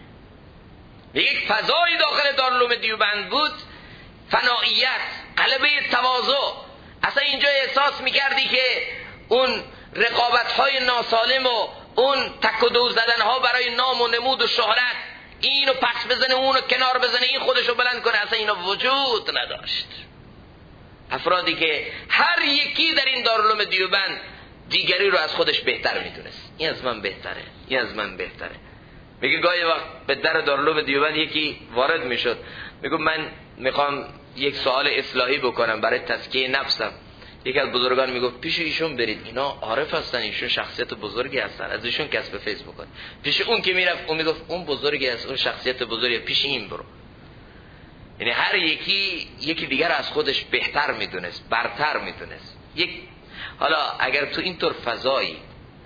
یک فضای داخل دارالعلوم دیوبند بود، فنائیت، غلبه تواضع. اصلا اینجا احساس میکردی که اون رقابت‌های ناسالم و اون تک و دو زدن‌ها برای نام و نمود و شهرت، اینو پس بزنه اونو کنار بزنه، این خودشو بلند کنه، اصلا اینو وجود نداشت. افرادی که هر یکی در این دارالعلوم دیوبند دیگری رو از خودش بهتر میدونست، این از من بهتره، این از من بهتره. میگه گاهی وقت به در دارالعلوم دیوبند یکی وارد میشد، میگه من میخوام یک سوال اصلاحی بکنم برای تزکیه نفسم. یکی از بزرگان میگفت پیش ایشون برید، اینا عارف هستن، ایشون شخصیت بزرگی هستن، از ایشون کسب فیض بکن. پیش اون که میرفت اون میگفت اون بزرگی است، اون شخصیت بزرگی، پیش این برو. یعنی هر یکی دیگر از خودش بهتر میدونست، برتر میدونست. حالا اگر تو اینطور فضایی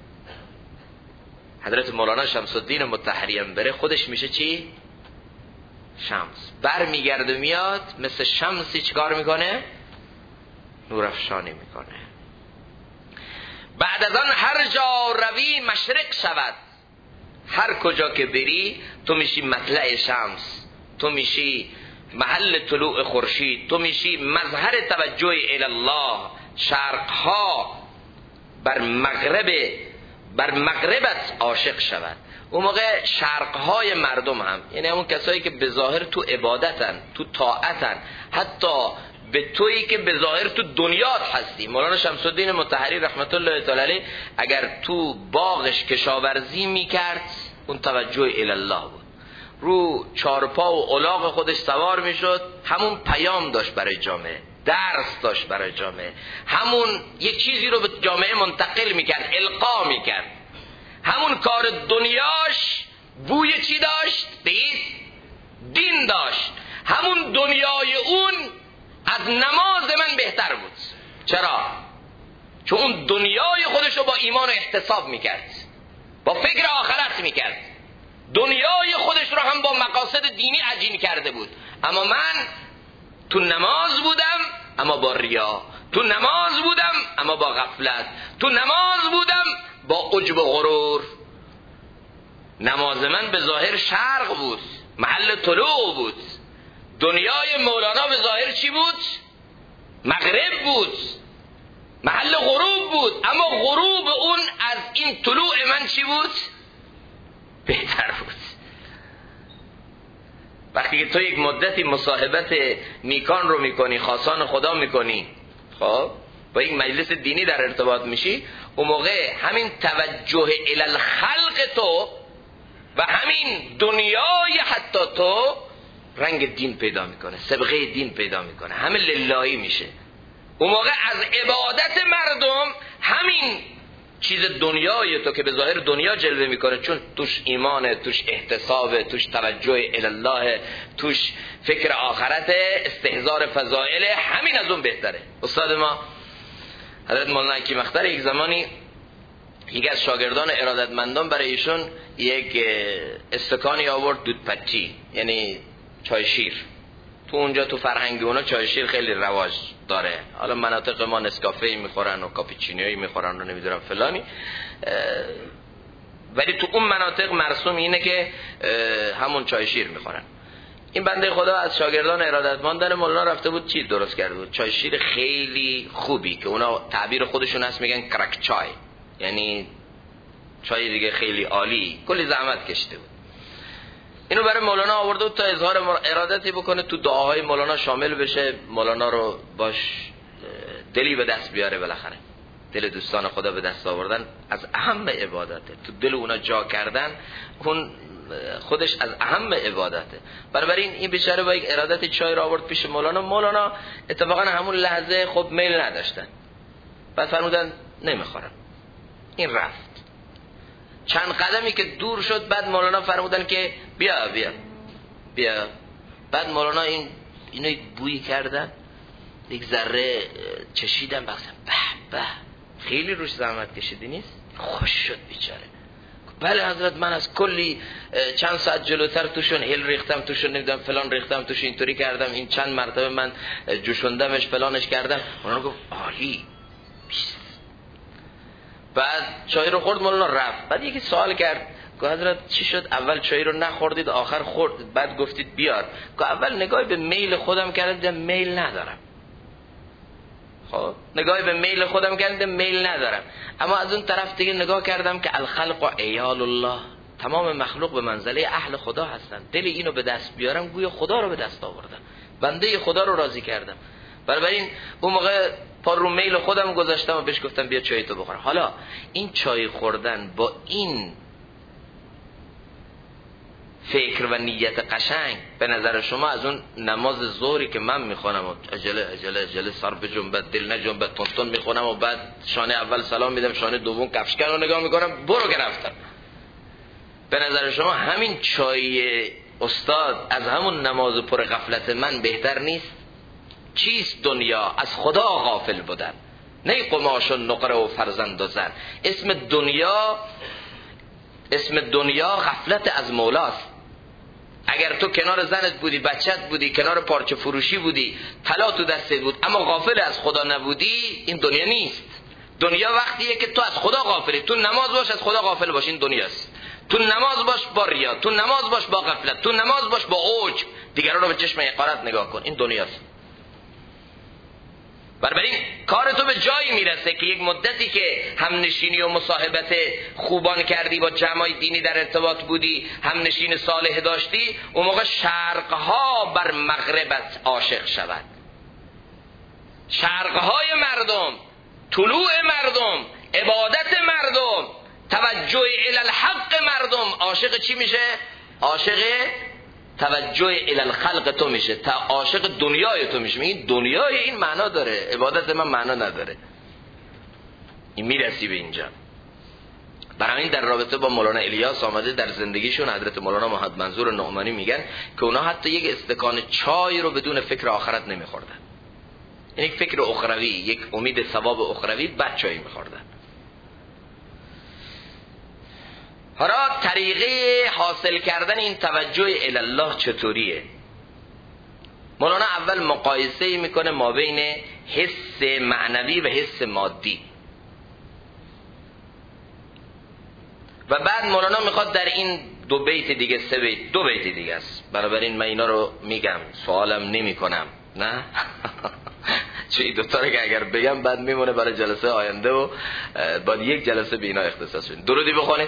حضرت مولانا شمس الدین مطهری هم بره، خودش میشه چی؟ شمس. بر میگرده میاد مثل شمسی چیکار میکنه؟ نور افشانی میکنه. بعد از آن هر جا روی مشرق شود. هر کجا که بری تو میشی مطلع شمس، تو میشی محل طلوع خورشید، تو میشی مظهر توجه الی الله. شرقها بر مغربت عاشق شود. اون موقع شرقهای مردم هم، یعنی همون کسایی که به ظاهر تو عبادتن، تو طاعتن، حتی به تویی که به ظاهر تو دنیات هستی. مولانا شمس الدین مطهری رحمت الله تعالی علیه اگر تو باغش کشاورزی میکرد اون توجه الی الله بود. رو چارپا و الاغ خودش سوار میشد، همون پیام داشت برای جامعه، درس داشت برای جامعه، همون یک چیزی رو به جامعه منتقل میکرد، القا میکرد. همون کار دنیاش بوی چی داشت؟ دین داشت. همون دنیای اون از نماز من بهتر بود. چرا؟ چون اون دنیای خودش رو با ایمان و احتساب میکرد، با فکر آخرت میکرد. دنیای خودش رو هم با مقاصد دینی عجین کرده بود. اما من تو نماز بودم اما با ریا، تو نماز بودم اما با غفلت، تو نماز بودم با عجب و غرور. نماز من به ظاهر شرق بود، محل طلوع بود. دنیای مولانا به ظاهر چی بود؟ مغرب بود، محل غروب بود. اما غروب اون از این طلوع من چی بود؟ بهتر بود. وقتی که تو یک مدتی مصاحبت نیکان رو میکنی، خاصان خدا میکنی، خب با یک مجلس دینی در ارتباط میشی، اون موقع همین توجه الی الخلق تو و همین دنیای حتی تو رنگ دین پیدا میکنه، صبغه دین پیدا میکنه، همه للهی میشه. اون موقع از عبادت مردم همین چیز دنیای تو که به ظاهر دنیا جلوه میکنه، چون توش ایمانه، توش احتسابه، توش توجه الی الله، توش فکر آخرت، استحضار فضائل، همین از اون بهتره. استاد ما حضرت مولانا حکیم اختر یک زمانی یکی از شاگردان ارادتمندان برای ایشون یک استکانی آورد دودپچی، یعنی چای شیر. تو اونجا تو فرهنگ اونا چای شیر خیلی رواج داره. حالا مناطق ما نسکافه میخورن و کاپوچینویی میخورن و نمیدونم فلانی، ولی تو اون مناطق مرسوم اینه که همون چای شیر میخورن. این بنده خدا از شاگردان ارادتمندان مولانا رفته بود چی درست کرده بود؟ چای شیر خیلی خوبی که اونا تعبیر خودشون هست میگن کرک چای، یعنی چای دیگه خیلی عالی، کلی زحمت کشیده بود. اینو برای مولانا آورده تا اظهار ارادتی بکنه، تو دعاهای مولانا شامل بشه، مولانا رو باش دلی به دست بیاره. بالاخره دل دوستان خدا به دست آوردن از اهم عبادته، تو دل اونا جا کردن اون خودش از اهم عبادته. بنابراین این بیچاره با یک ارادت چای را آورد پیش مولانا. مولانا اتفاقا همون لحظه خب میل نداشتن، بعد فرمودن نمیخورم. این رفت. چند قدمی که دور شد بعد مولانا فرمودن که بیا بیا بیا. بعد مولانا اینو بوی کردن، یک ذره چشیدن، بخشن به به خیلی روش زحمت کشیدی نیست؟ خوش شد بیچاره. بله حضرت، من از کلی چند ساعت جلوتر توشون هل ریختم، توشون نمیدونم فلان ریختم، توش اینطوری کردم، این چند مرتبه من جوشوندمش فلانش کردم. مولانا گفت عالی. بعد چای رو خورد، مولانا رفت. بعد یکی سوال کرد که حضرت چی شد اول چای رو نخوردید آخر خورد، بعد گفتید بیار؟ که اول نگاهی به میل خودم کردم، میل ندارم. خب نگاهی به میل خودم کردم، میل ندارم. اما از اون طرف دیگه نگاه کردم که الخلق و عیال الله، تمام مخلوق به منزله اهل خدا هستن. دل اینو به دست بیارم گویا خدا رو به دست آوردم، بنده خدا رو راضی کردم. بنابراین اون موقع پا رو میل خودم گذاشتم و بهش گفتم بیا چای تو بخور. حالا این چای خوردن با این فکر و نیت قشنگ به نظر شما از اون نماز ظهری که من میخونم و عجله سر بجنبد دل نجنبد تون میخونم و بعد شانه اول سلام میدم، شانه دوم کفشکن رو نگاه میکنم، برو گرفتم. به نظر شما همین چای استاد از همون نماز پر غفلت من بهتر نیست؟ چیست دنیا؟ از خدا غافل بودن، نه قماش و نقره و فرزند و زن. اسم دنیا غفلت از مولاست. اگر تو کنار زنت بودی، بچت بودی، کنار پارچه فروشی بودی، طلا تو دستت بود، اما غافل از خدا نبودی، این دنیا نیست. دنیا وقتیه که تو از خدا غافلی. تو نماز باش از خدا غافل باش، این دنیاست. تو نماز باش با ریا، تو نماز باش با غفلت، تو نماز باش با اوج، دیگران رو به چشم حقارت نگاه کن، این دنیاست. بنابراین کار تو به جایی میرسه که یک مدتی که همنشینی و مصاحبت خوبان کردی، با جمعای دینی در ارتباط بودی، همنشین صالح داشتی، اون موقع شرقها بر مغربت عاشق شود. شرقهای مردم، طلوع مردم، عبادت مردم، توجه الی الحق مردم، عاشق چی میشه؟ عاشق توجه الی الخلق تو میشه، عاشق دنیای تو میشه. این دنیای این معنا داره، عبادت من معنا نداره. این میرسی به اینجا. برای این در رابطه با مولانا الیاس آمده در زندگیشون حضرت مولانا محمد منظور نعمانی میگن که اونا حتی یک استکان چای رو بدون فکر آخرت نمیخوردن. این یک فکر اخروی، یک امید ثواب اخروی، بعد چای میخوردن. حالا طریقه حاصل کردن این توجه الی الله چطوریه؟ مولانا اول مقایسه میکنه ما بین حس معنوی و حس مادی و بعد مولانا میخواد در این دو بیت دیگه، سه بیت، دو بیت دیگه است، بنابراین من اینا رو میگم، سوالم نمی کنم، نه چه این دوتا رو که اگر بگم بعد میمونه برای جلسه آینده و باید یک جلسه به اینا اختصاص بدیم. درودی بخونید.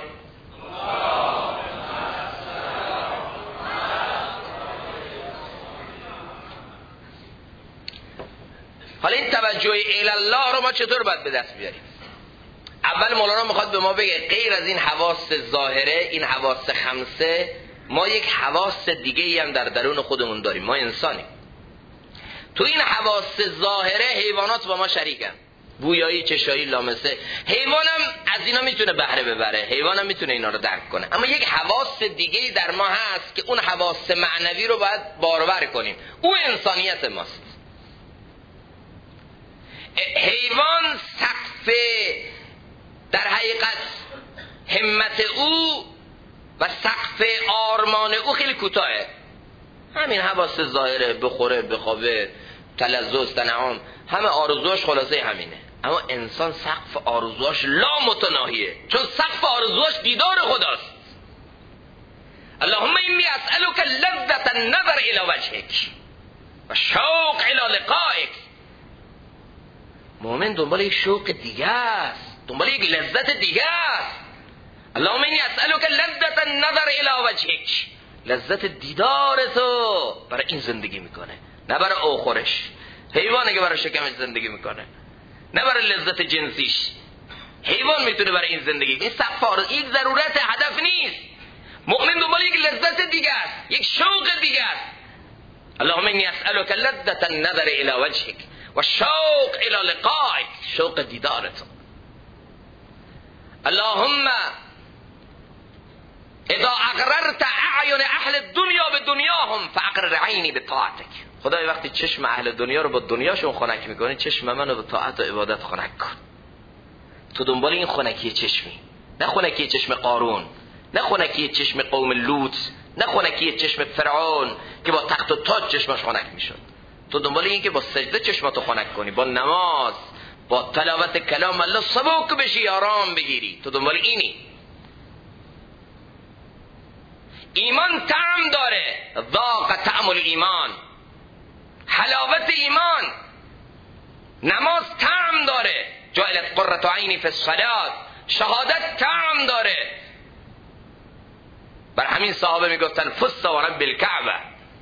حالا این توجه الی الله رو ما چطور باید به دست بیاریم؟ اول مولانا میخواد به ما بگه غیر از این حواس ظاهره، این حواس خمسه، ما یک حواس دیگه ای هم در درون خودمون داریم. ما انسانیم. تو این حواس ظاهره حیوانات با ما شریکن، بویایی، چشایی، لامسه. حیوانم از اینا میتونه بهره ببره، حیوانم میتونه اینا رو درک کنه، اما یک حواس دیگه در ما هست که اون حواس معنوی رو باید بارور کنیم. او انسانیت ماست. حیوان سقف در حقیقت همت او و سقف آرمان او خیلی کوتاهه. همین حواس ظاهره، بخوره، بخوابه، تلذذ، تنعم، همه آرزوش خلاصه همینه. اما انسان سقف آرزوش لا متناهیه، چون سقف آرزوش دیدار خداست. اللهم انی اسألک لذة النظر الی وجهک و شوق الی لقائک. مومن دنبال یک شوق دیگه است، دنبال یک لذت دیگه است. اللهم انی اسألک لذة النظر الی وجهک، لذت دیدار تو. برای این زندگی میکنه، نه برای آخرش. حیوانه که برای شکمش زندگی میکنه، نه برای لذت جنسیش. حیوان میتونه برای این زندگی کنه. این سقف یک ضرورت، هدف نیست. مؤمن دنبال یک لذت دیگه است، یک شوق دیگه است. اللهم انی اسألک لذة النظر الی وجهک و شوق الی لقائک، شوق دیدار تو. اللهم اذا اقررت اعین اهل الدنیا به دنیاهم فاقرر عینی به طاعتک. خدای وقتی چشم اهل دنیا رو با دنیاشون خنک میکنی، چشم منو به طاعت و عبادت خنک کن. تو دنبال این خنکی چشمی، نه خنکی چشم قارون، نه خنکی چشم قوم لوط، نه خنکی چشم فرعون که با تخت و تاج چشمش خنک میشد. تو دنبال این که با سجده چشماتو خنک کنی، با نماز، با تلاوت کلام الله سبک بشی، آرام بگیری. تو دنبال اینی. ایمان طعم داره، ذاق طعم الایمان، حلاوت ایمان. نماز طعم داره، جعلت قرة عینی فی الصلاة. شهادت طعم داره. بر همین صحابه میگفتن فز و رب الکعبه.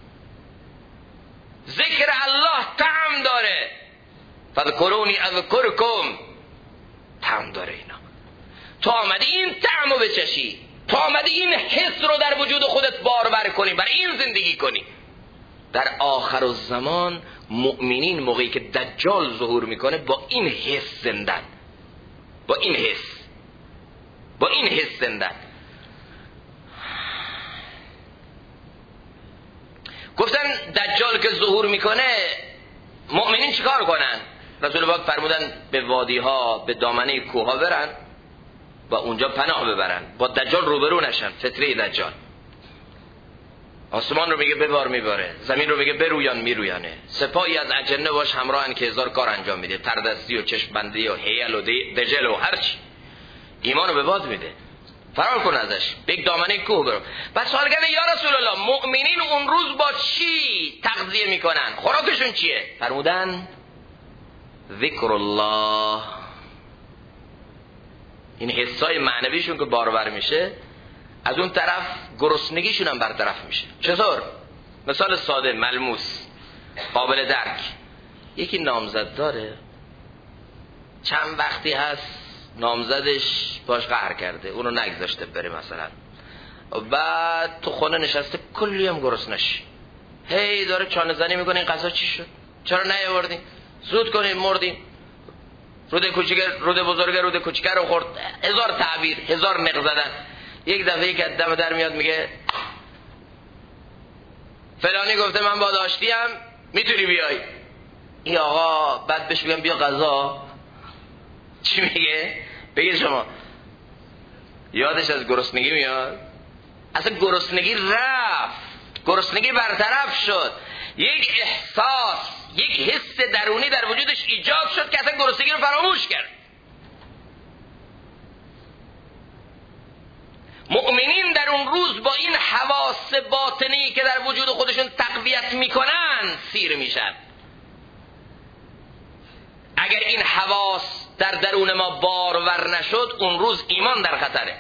ذکر الله طعم داره، فذکرونی اذکرکم، طعم داره. اینا تو آمدی این طعمو بچشی، تو آمدی این حس رو در وجود خودت بارور کنی، برای این زندگی کنی. در آخر الزمان مؤمنین موقعی که دجال ظهور میکنه با این حس زندن، با این حس زندن. گفتن دجال که ظهور میکنه مؤمنین چیکار کنن؟ رسول پاک فرمودن به وادی ها، به دامنه کوه ها برن و اونجا پناه ببرن، با دجال روبرو نشن، فتنه دجال. آسمان رو میگه ببار میباره، زمین رو میگه برویان میرویانه، سپاهی از اجنه باش همراهن که هزار کار انجام میده، تردستی و چشم بندی و حیل و دجل و هرچی. ایمان رو به باد میده، فرار کن ازش، به یک دامنه کوه برو. بس سوال کرده یا رسول الله مؤمنین اون روز با چی تغذیه میکنن؟ خوراکشون چیه؟ فرمودن ذکر الله. این حسای معنویشون که بارور میشه، از اون طرف گرسنگیشون هم برطرف میشه. چطور؟ مثال ساده ملموس قابل درک. یکی نامزد داره، چند وقتی هست نامزدش باش قهر کرده، اونو نگذاشته بره مثلا، بعد تو خونه نشسته کلی هم گرسنش، هی داره چانه زنی میکنه این غذا چی شد؟ چرا نیاوردین؟ زود کنین مردین. رود کوچیک رود بزرگ رود کوچیک رو خورد، هزار تعبیر، هزار نق زدن. یک دفعه یک دم در میاد میگه فلانی گفته من با داشتیم میتونی بیای. این آقا بعد بهش بگم بیا غذا، چی میگه؟ بگید شما یادش از گرسنگی میاد؟ اصلا گرسنگی رفت، گرسنگی برطرف شد، یک احساس، یک حس درونی در وجودش ایجاد شد که اصلا گرسنگی رو فراموش کرد. مؤمنین در اون روز با این حواس باطنی که در وجود خودشون تقویت میکنن سیر میشن. اگر این حواس در درون ما بارور نشد اون روز ایمان در خطره.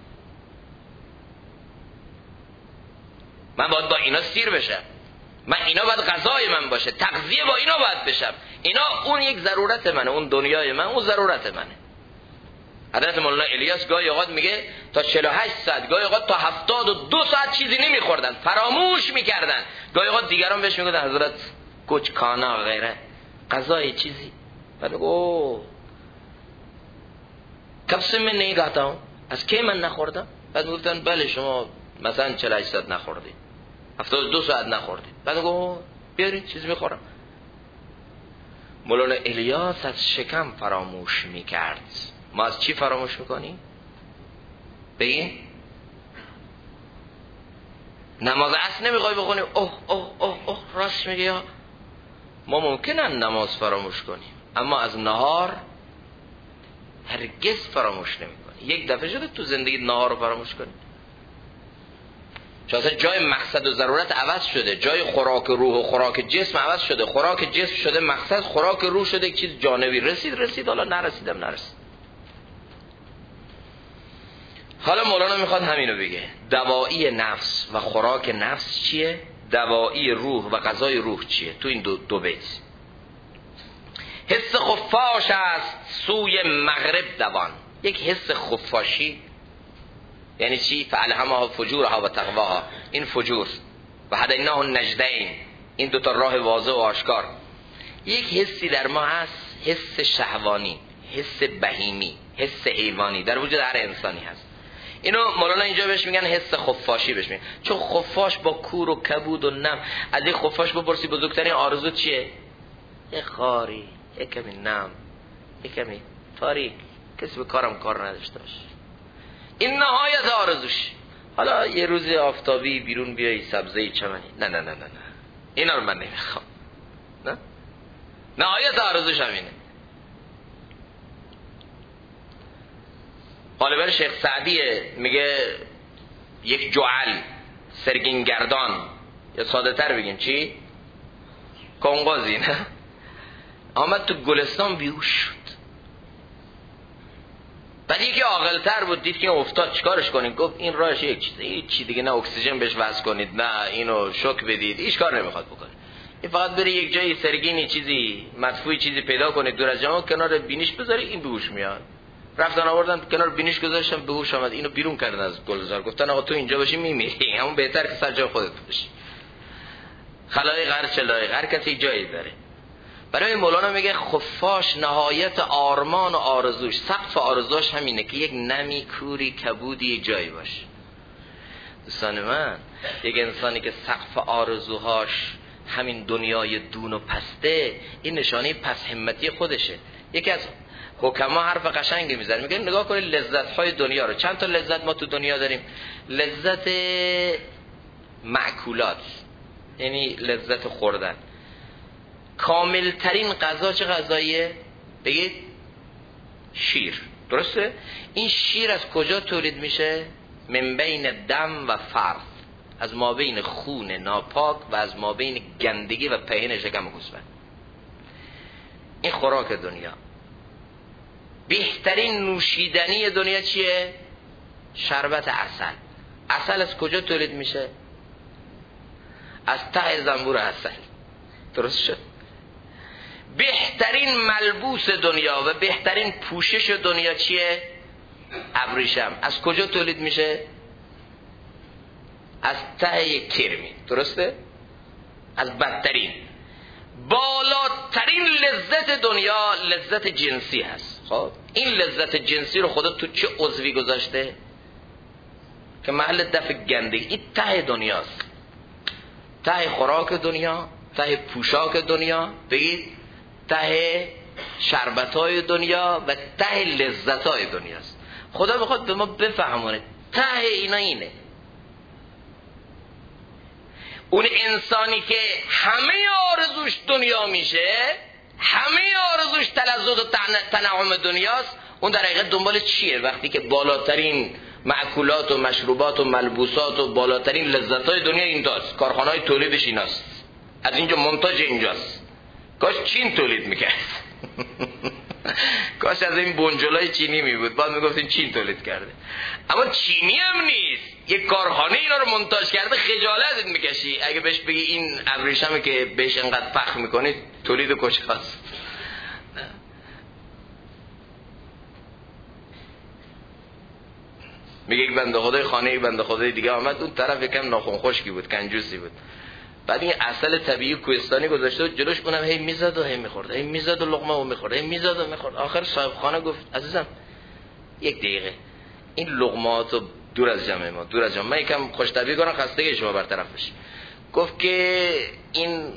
من باید با اینا سیر بشم، من اینا باید غذای من باشه، تغذیه با اینا باید بشم. اینا اون یک ضرورت منه، اون دنیای من اون ضرورت منه. حضرت مولانا الیاس گاهی اوقات میگه تا 48 ساعت، گاهی اوقات تا 72 ساعت چیزی نمیخوردن، فراموش میکردن. گاهی اوقات دیگران بهش میگفتن حضرت کچ کانا غیره، غذای چیزی. بعد او کب سے من نہیں کھاتا ہوں، از کی من نخوردم؟ بعد میگفتن بله شما مثلا 48 ساعت نخوردید، 72 ساعت نخوردید. بعد میگه بیارید چیزی میخورم. مولانا الیاس از شکم فراموش میکرد. ما از چی فراموش میکنیم؟ بگین نماز عصر نمیخوای بخونی، اوه اوه اوه اوه راست میگه. یا ما ممکنه نماز فراموش کنیم اما از نهار هرگز فراموش نمیکنی. یک دفعه شده تو زندگی نهار رو فراموش کنی؟ چون اصلا جای مقصد و ضرورت عوض شده، جای خوراک روح و خوراک جسم عوض شده. خوراک جسم شده مقصد، خوراک روح شده یک چیز جانبی. رسید حالا نرسید. حالا مولانا میخواد همینو بگه. دوایی نفس و خوراک نفس چیه؟ دوایی روح و غذای روح چیه؟ تو این دو بیت. حس خفاش است سوی مغرب دوان. یک حس خفاشی یعنی چی؟ فعلهمها فجورها و تقواها. این فجور و هدیناه النجدین، این دوتا راه واضح و آشکار. یک حسی در ما هست، حس شهوانی، حس بهیمی، حس حیوانی در وجود هر انسانی هست. اینو مولانا اینجا بهش میگن حس خفاشی بهش میگن. چون خفاش با کور و کبود و نم. از این خفاش بپرسی بزرگترین آرزو چیه؟ یه خاری، یه کمی نم، یه کمی تاریک، کسی به کارم کار نداشته باشه. این نهایت آرزوش. حالا یه روز آفتابی بیرون بیایی، سبزه چمنی، نه اینا رو من نمیخوام. نه نهایت آرزوش همینه. غالبا شیخ سعدی میگه یک جعل سرگین گردان، یا ساده تر بگیم چی؟ کنقاضی، نه؟ آمد تو گلستان بیهوش شد. بعد یکی عاقل‌تر بود دید که افتاد، چیکارش کنیم؟ گفت این راهش یک چیزه، هیچ چی دیگه، نه اکسیژن بهش وصل کنید، نه اینو شوک بدید، هیچ کار نمیخواد بکنه. این فقط بره یک جایی سرگینی چیزی مدفوعی چیزی پیدا کنه دور از جماعت، کنار بینیش بذاره، این بیهوش میاد. رفتن آوردن کنار بینیش گذاشتن، بیهوش آمد. اینو بیرون کردن از گلزار، گفتن آقا تو اینجا باشی میمیری، همون بهتر که سر جای خودت باشی. خلای غر چلای هر کسی جایی داره. برای مولانا میگه خفاش نهایت آرمان و آرزوش، سقف آرزوش همینه که یک نمی، کوری، کبودی جایی باشه. دوستان من، یک انسانی که سقف آرزوهاش همین دنیای دون و پسته، این نشانه پس همتی خودشه. یکی از حکما حرف قشنگی میزنه، میگه نگاه کنید لذت های دنیا رو. چند تا لذت ما تو دنیا داریم؟ لذت معکولات یعنی لذت خوردن. کامل ترین غذا چه غذاییه؟ بگید شیر. درسته؟ این شیر از کجا تولید میشه؟ من بین دم و فرث، از ما بین خون ناپاک و از ما بین گندگی و پهن شکم گوسفند. این خوراک دنیا. بهترین نوشیدنی دنیا چیه؟ شربت عسل. عسل از کجا تولید میشه؟ از ته زنبور عسل. درست شد؟ بهترین ملبوس دنیا و بهترین پوشش دنیا چیه؟ ابریشم. از کجا تولید میشه؟ از ته یک کرمی. درسته؟ از بدترین. بالاترین لذت دنیا لذت جنسی هست. خب این لذت جنسی رو خدا تو چه عضوی گذاشته که محل دفع گندگی؟ این ته دنیاست. ته خوراک دنیا، ته پوشاک دنیا، بگید ته شربتای دنیا و ته لذتای دنیاست. خدا میخواد به ما بفهمونه ته اینا اینه. اون انسانی که همه آرزوش دنیا میشه، همه آرزوش تلذذ و تنعم دنیاست، اون در حقیقت دنبال چیه؟ وقتی که بالاترین مأکولات و مشروبات و ملبوسات و بالاترین لذت‌های دنیا این داست، کارخانه‌های تولیدش ایناست، از اینجا منتاج اینجاست. کاش چین تولید میکرد کاش از این بنجلای چینی میبود، بعد میگفتین چین تولید کرده. اما چینی هم نیست، یک کارخانه اینا رو منتاج کرده. خجالت میکشی اگه بهش بگی این ابریشمی که بهش انقدر فخر میکنی تولید کجاست؟ میگه یک بنده خدای خانه یک بنده خدای دیگه آمد، اون طرف یکم ناخن خشکی بود، کنجوسی بود، بعد این عسل طبیعی کوهستانی گذاشته و جلوش، اونم هی میزد و هی میخورد، هی میزد و لقمه و میخورد، هی میزد و میخورد. آخر صاحب خانه گفت عزیزم یک دقیقه این لقماتو دور از جمع ما، دور از جمع، من یکم خوش طبیعی کنم خستگی شما برطرف بشه. گفت که این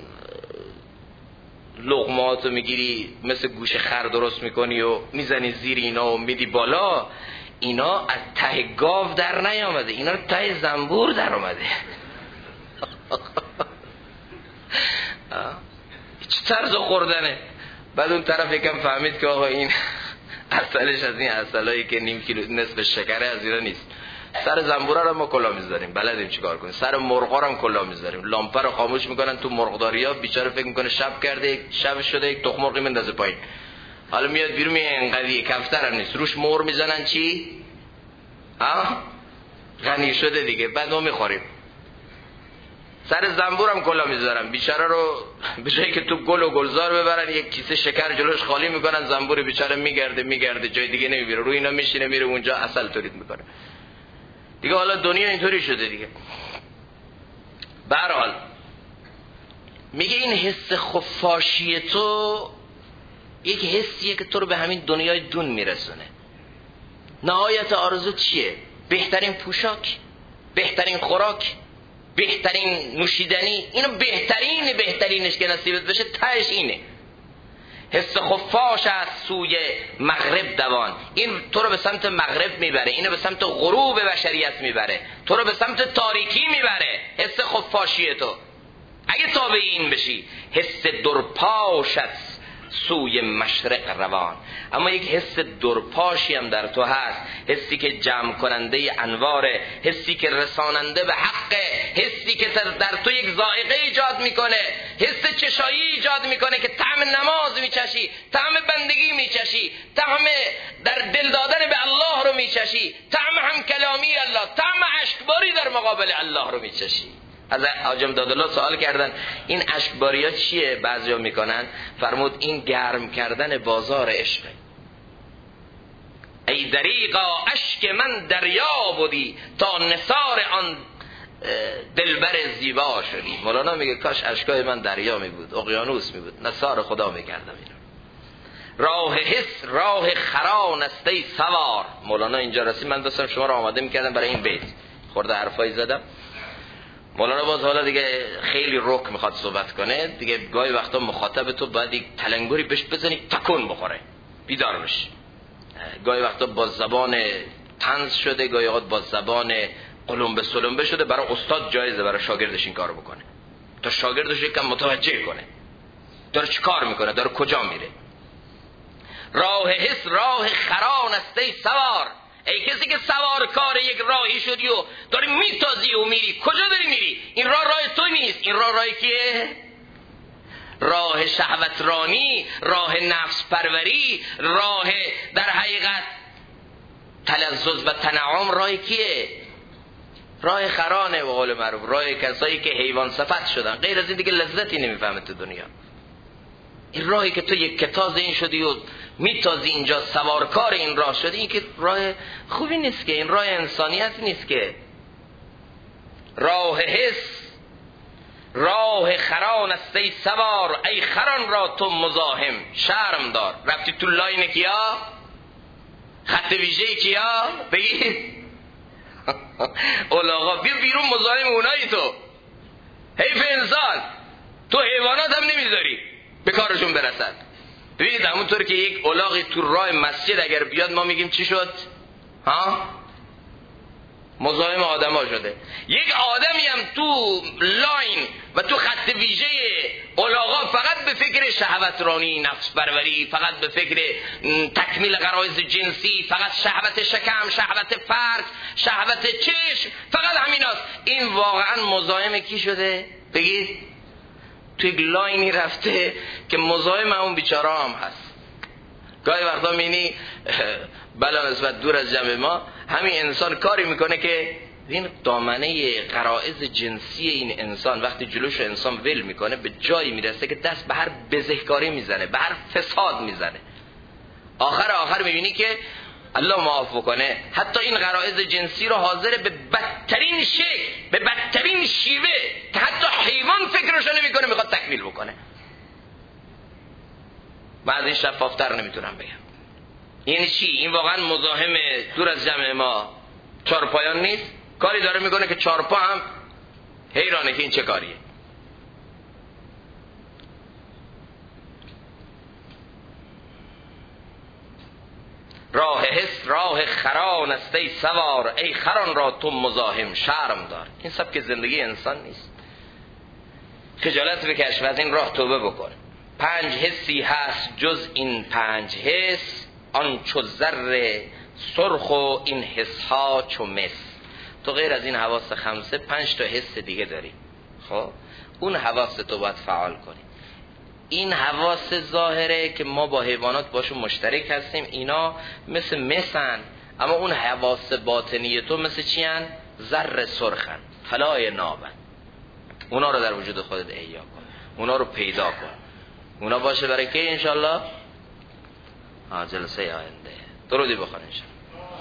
لقماتو میگیری مثل گوش خر درست میکنی و میزنی زیر اینا و میدی بالا، اینا از ته گاو در نیامده، اینا ته زنبور در اومده. چه طرز خوردنه. بعد اون طرف یکم فهمید که آقا این عسلش از این عسلایی که نیم کیلو نصف شکره از اینا نیست. سر زنبورا رو ما کلا میذاریم، بلدیم چیکار کنیم. سر مرغا هم کلا میذاریم، لامپا رو خاموش میکنن تو مرغداریا، بیچاره فکر میکنه شب کرده، شب شده یک تخم مرغی میندازه پایین، حالا میاد بیرون میگه اینقدی کفتر هم نیست، روش مهر میزنن چی؟ غنی شده دیگه، بعد ما میخوریم. سر زنبورم کلا میذارن، بیچاره رو به جایی که تو گل و گلزار ببرن یک کیسه شکر جلوش خالی میکنن، زنبور بیچاره میگرده جای دیگه نمیبره، روی اینا میشینه میره اونجا عسل تولید میکنه دیگه. حالا دنیا اینطوری شده دیگه. به هر حال میگه این حس خفاشی تو یک حسیه که تو رو به همین دنیای دون میرسونه. نهایت آرزو چیه؟ بهترین پوشاک، بهترین خوراک، بهترین نوشیدنی. اینو بهترینش که نصیبت بشه تهش اینه. حس خفاش از سوی مغرب دوان، این تو رو به سمت مغرب میبره، اینو به سمت غروب بشریت میبره، تو رو به سمت تاریکی میبره. حس خفاشی تو اگه تابع این بشی، حس درپاش از سوی مشرق روان. اما یک حس درپاشی هم در تو هست، حسی که جمع کننده انواره، حسی که رساننده به حق، حسی که در تو یک ذائقه ایجاد میکنه، حس چشایی ایجاد میکنه که طعم نماز میچشی، طعم بندگی میچشی، طعم در دل دادن به الله رو میچشی، طعم هم کلامی الله، طعم اشکباری در مقابل الله رو میچشی. از حاج امدادالله سوال کردن این اشکباری ها چیه؟ بعضیا میکنن، فرمود این گرم کردن بازار عشق. ای دریغا اشک من دریا بودی، تا نثار آن دلبر زیبا شدی. مولانا میگه کاش اشکای من دریا میبود، اقیانوس میبود، نثار خدا میکردم اینو. راه حس راه خران است ای سوار. مولانا اینجا رسید، من داشتم شما رو آماده میکردم برای این بیت، خورده حرفایی زدم. مولانا باز حالا دیگه خیلی رک میخواد صحبت کنه دیگه. گاهی وقتا مخاطب تو باید یک تلنگری بهش بزنی تکون بخوره بیدار بشه. گاهی وقتا با زبان طنز شده، گاهی وقتا با زبان قلمبه سلمبه شده، برای استاد جایزه برای شاگردش این کارو بکنه تا شاگردش یکم متوجه کنه داره چی کار میکنه، داره کجا میره. راه حس راه خران است ای سوار، ای کسی که سوار کار یک راهی شدی و داری میتازی و میری، کجا داری میری؟ این راه تو نیست، این راه کیه؟ راه شهوت رانی، راه نفس پروری، راه در حقیقت تلذذ و تنعم، راه کیه؟ راه خرانه به قول معروف، راه کسایی که حیوان صفت شدن، غیر از این دیگه لذتی نمیفهمه تو دنیا. این راهی که تو یک کتاز این شدی و میتازی اینجا سوارکار این راه شدی، این که راه خوبی نیست که، این راه انسانیت نیست که. راه حس راه خران است ای سوار، ای خران را تو مزاحم شرم دار. رفتی تو لاین کیا؟ خط ویژه کیا؟ بگید اولاغا بیا بیرون، مزاحم اونایی تو. حیف انسان، تو حیوانات هم نمیذاری به کارشون برسد. ببینید همونطور که یک الاغی تو راه مسجد اگر بیاد ما میگیم چی شد؟ مزاحم آدم ها شده. یک آدمی هم تو لاین و تو خط ویژه الاغا فقط به فکر شهوت رانی، نفس پروری، فقط به فکر تکمیل غرایز جنسی، فقط شهوت شکم، شهوت فرج، شهوت چشم، فقط همیناست. این واقعا مزاحم کی شده؟ بگید تو یک لاینی رفته که مزاحم اون بیچاره هم هست. گاهی وقتا می‌بینی بلا نسبت دور از جمع ما همین انسان کاری میکنه که این دامنه غرایز جنسی این انسان وقتی جلوش انسان ول میکنه به جایی میرسه که دست به هر بزهکاری میزنه، به هر فساد میزنه. آخر میبینی که الله معاف بکنه حتی این غرایز جنسی رو حاضر به بدترین شکل، به بدترین شیوه که حتی حیوان فکرشو نمیکنه میخواد تکمیل بکنه. من از این شفافتر نمیتونم بگم. این چی؟ این واقعا مزاحم دور از جمع ما چارپایان نیست، کاری داره میکنه که چارپا هم حیرانه که این چه کاریه. راه حس راه خران است ای سوار، ای خران را تو مزاحم شرم دار. این سبک زندگی انسان نیست. خجالت بکش و از این راه توبه بکن. 5 حسی هست جز این 5 حس، آن چو زر سرخ و این حس ها چو مس. تو غیر از این حواس 5 تا حس دیگه داری. خب اون حواس تو باید فعال کنی. این حواس ظاهره که ما با حیوانات باشون مشترک هستیم، اینا مثل مسن، اما اون حواس باطنی تو مثل چی هن؟ زر سرخن، طلای نابن. اونا رو در وجود خودت احیا کن، اونا رو پیدا کن. اونا باشه برای که انشالله جلسه آینده. درودی بخوان انشالله.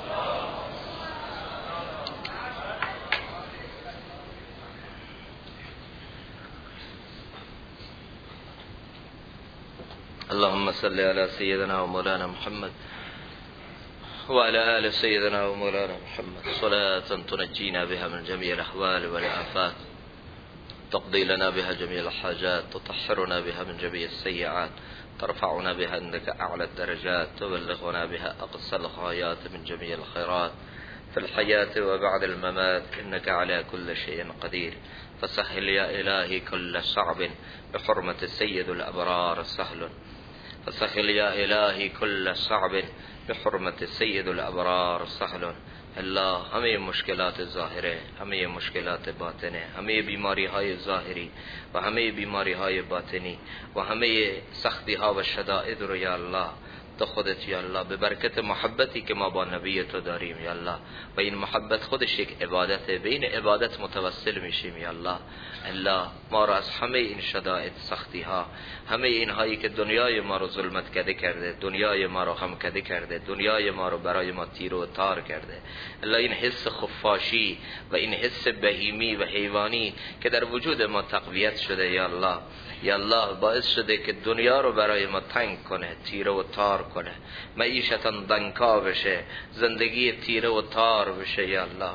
اللهم صل على سيدنا ومولانا محمد وعلى آل سيدنا ومولانا محمد صلاة تنجينا بها من جميع الأحوال والآفات، تقضي لنا بها جميع الحاجات، تطهرنا بها من جميع السيئات، ترفعنا بها عندك أعلى الدرجات، تبلغنا بها أقصى الغايات من جميع الخيرات في الحياة وبعد الممات، إنك على كل شيء قدير. فسهل يا إلهي كل صعب بحرمة سيد الأبرار سهل، فسهل يا إلهي كل صعب بحرمة سيد الأبرار سهل. الله همه مشکلات ظاهره، همه مشکلات باطنه، همه بیماری های ظاهری و همه بیماری های باطنی و همه سختی ها و شدائد رو یا الله تو خودت یا الله به برکت محبتی که ما با نبی تو داریم یا الله، و این محبت خودش یک عبادته، به این عبادت متوسل میشیم یا الله. الله ما را از همه این شدائد، سختی ها، همه این هایی که دنیای ما رو ظلمت کده کرده، دنیای ما رو غم کده کرده، دنیای ما رو برای ما تیر و تار کرده، الله این حس خفاشی و این حس بهیمی و حیوانی که در وجود ما تقویت شده یا الله، یا الله باعث شده که دنیا رو برای ما تنگ کنه، تیره و تار کنه، معیشتن دنکا بشه، زندگی تیره و تار بشه یا الله.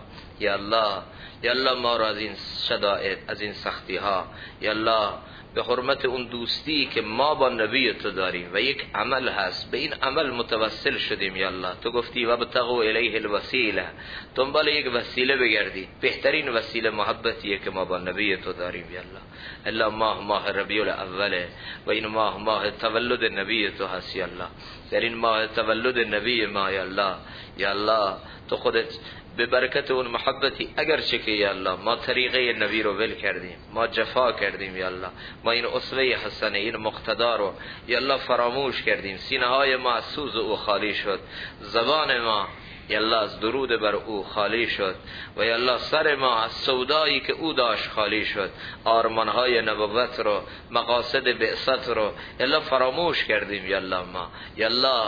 یا الله ما را از این شدائد، از این سختی ها، یا الله به حرمت اون دوستی که ما با نبی تو داریم و یک عمل هست، به این عمل متوسل شدیم یا الله. تو گفتی وابتغوا الیه الوسیله، دنبال یک وسیله بگردید. بهترین وسیله محبتیه که ما با نبی تو داریم یا الله. الا ماه ربیع الاول و این ماه تولد نبی تو هست یا الله. در این ماه تولد نبی ما یا الله تو خودت به برکت اون محبتی، اگرچه که یا الله ما طریقه نبی رو ول کردیم، ما جفا کردیم یا الله، ما این اسوه حسنه، این مقتدا رو یا الله فراموش کردیم، سینه های ما از سوز او خالی شد، زبان ما یا الله از درود بر او خالی شد و یا الله سر ما از سودایی که او داشت خالی شد، آرمانهای نبوت رو، مقاصد بعثت رو یا الله فراموش کردیم یا الله. یا الله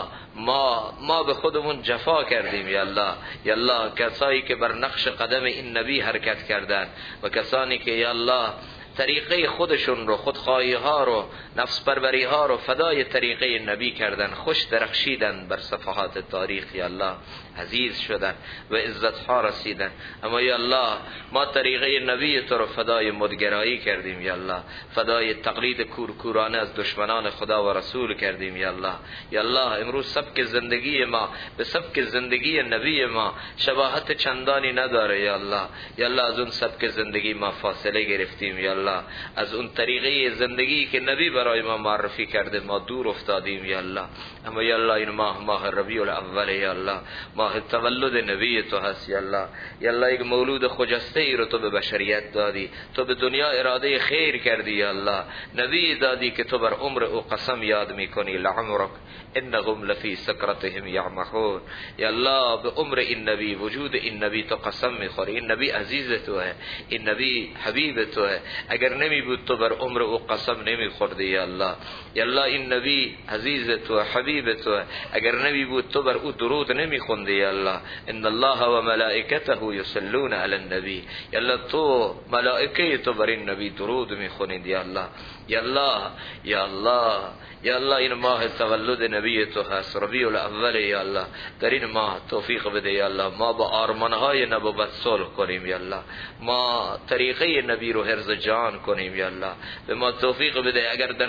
ما به خودمون جفا کردیم یا الله. کسایی که بر نقش قدم این نبی حرکت کردند و کسانی که یا الله طریقه خودشون رو، خودخواهی ها رو، نفس پروری ها رو فدای طریقه نبی کردن، خوش درخشیدن بر صفحات تاریخ یا الله، عزیز شدن و عزت ها رسیدن. اما یا الله ما طریقه نبی تو رو فدای مدگرایی کردیم یا الله، فدای تقلید کورکورانه از دشمنان خدا و رسول کردیم یا الله. یا الله امروز سبک زندگی ما به سبک زندگی نبی ما شباهت چندانی نداره یا الله. یا الله از اون سبک زندگی ما فاصله گرفتیم یا الله، از اون طریقه زندگی که نبی برای ما معرفی کرده ما دور افتادیم یا الله. اما یا الله این ماه ربیع الاول یا الله، ماه تولد نبی تو هست یا الله. یا الله یک مولود خجسته ای رو تو به بشریت دادی، تو به دنیا اراده خیر کردی یا الله. نبی دادی که تو بر عمر او قسم یاد میکنی، لعمرک انهم لفی سکرتهم یعمهون. یا الله به عمر این نبی، وجود این نبی تو قسم میخوری. این نبی عزیز تو ہے، این نبی حبیب تو ہے، اگر نمی بود تو بر عمر او قسم نمیخوردی یا الله. یا الله این نبی عزیز تو حبیب تو، اگر نبی بود تو بر او درود نمیخوندی یا الله. ان الله و ملائکته یصلون علی النبی. یا الله تو ملائکه تو بر این نبی درود میخونید یا الله. یا الله یا الله یا الله این ماه تولد نبی تو هست، ربیع الاول یا الله. در این ماه توفیق بده یا الله ما با آرمانهای نبوت صلح کنیم یا الله، ما طریقه نبی رو حرز جان کنیم یا الله. به ما توفیق بده اگر در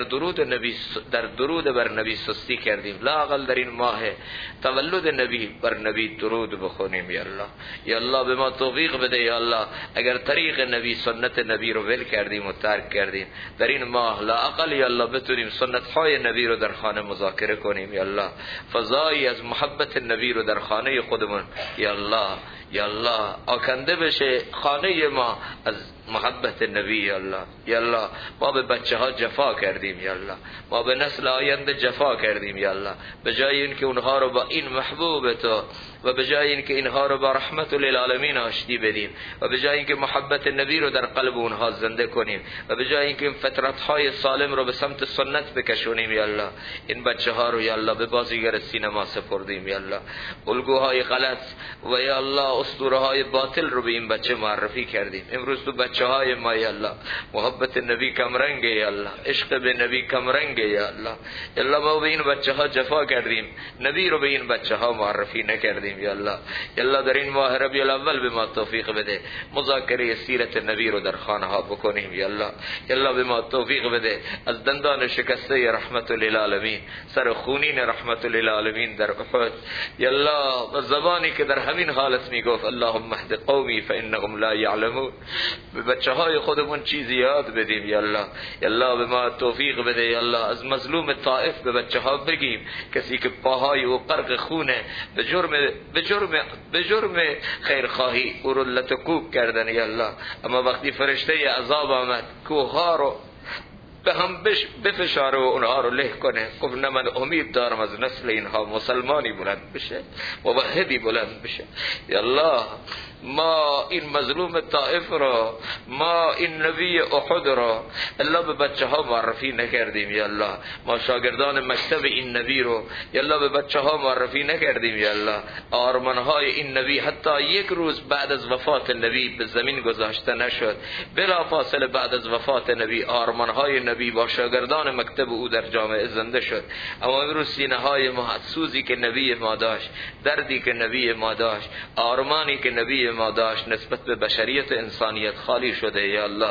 درود بر نبی سستی کردیم، لااقل در این ماه تولد نبی بر نبی درود بخونیم یا الله. یا الله به ما توفیق بده یا الله اگر طریق نبی، سنت نبی رو ول کردیم و ترک کردیم، در این ماه لااقل یا الله بتونیم سنت های نبی رو در خانه مذاکره کنیم یا الله، فضایی از محبت نبی رو در خانه خودمون یا الله یا الله آکنده بشه خانه ما از محبت نبی یا الله. یا الله ما به بچه ها جفا کردیم یا الله، ما به نسل آینده جفا کردیم یا الله، به جای اینکه اونها رو با این محبوب تو و به جای اینکه اینها رو با رحمت للعالمین آشتی بدیم و به جای اینکه محبت نبی رو در قلب اونها زنده کنیم و به جای اینکه فطرت های سالم رو به سمت سنت بکشونیم یا الله، این بچه ها رو یا الله به بازیگر سینما سپردیم یا الله، الگوهای غلط و یا الله اسطوره های باطل رو به این بچه معرفی کردیم. امروز تو بچه های ما یا الله محبت نبی کم رنگه یا الله، عشق به نبی کم رنگه یا الله. یا الله ما به این بچه ها جفا کردیم، نبی رو به این بچه ها معرفی نکردیم یا الله. یا الله در این ماه ربیع الاول به ما توفیق بده مذاکره سیرت نبی رو در خانه ها بکنیم یا الله. یا الله به ما توفیق بده از دندان شکسته رحمت للعالمین، سر خونین رحمت للعالمین در احد یا الله، و زبانی که در همین حالت میگفت اللهم اهد قومی فانهم لا یعلمون، به بچه های خودمون چیزی یاد بدیم یا الله. یا الله به ما توفیق بده یا الله از مظلوم طائف به بچه ها بگیم، کسی که پاهای او غرق خونه به جرم خیرخواهی او رو لتکوب کردن یا الله، اما وقتی فرشته عذاب آمد کوها رو به هم بفشاره و اونها رو له کنه، گفت نه من امید دارم از نسل اینها مسلمانی بلند بشه، موحدی بلند بشه. یا الله ما این مظلوم طائف را، ما این نبی احد را الله به بچه ها معرفی نکردیم یا الله، ما شاگردان مکتب این نبی رو یا الله به بچه ها معرفی نکردیم یا الله. آرمان های این نبی حتی یک روز بعد از وفات نبی به زمین گذاشته نشد، بلا فاصله بعد از وفات نبی آرمان های نبی با شاگردان مکتب او در جامعه زنده شد. اما امروز سینه های ما سوزی که نبی ما داشت، دردی که نبی ما داشت، آرمانی که نبی ما داشت نسبت به بشریت انسانیت خالی شده. یا الله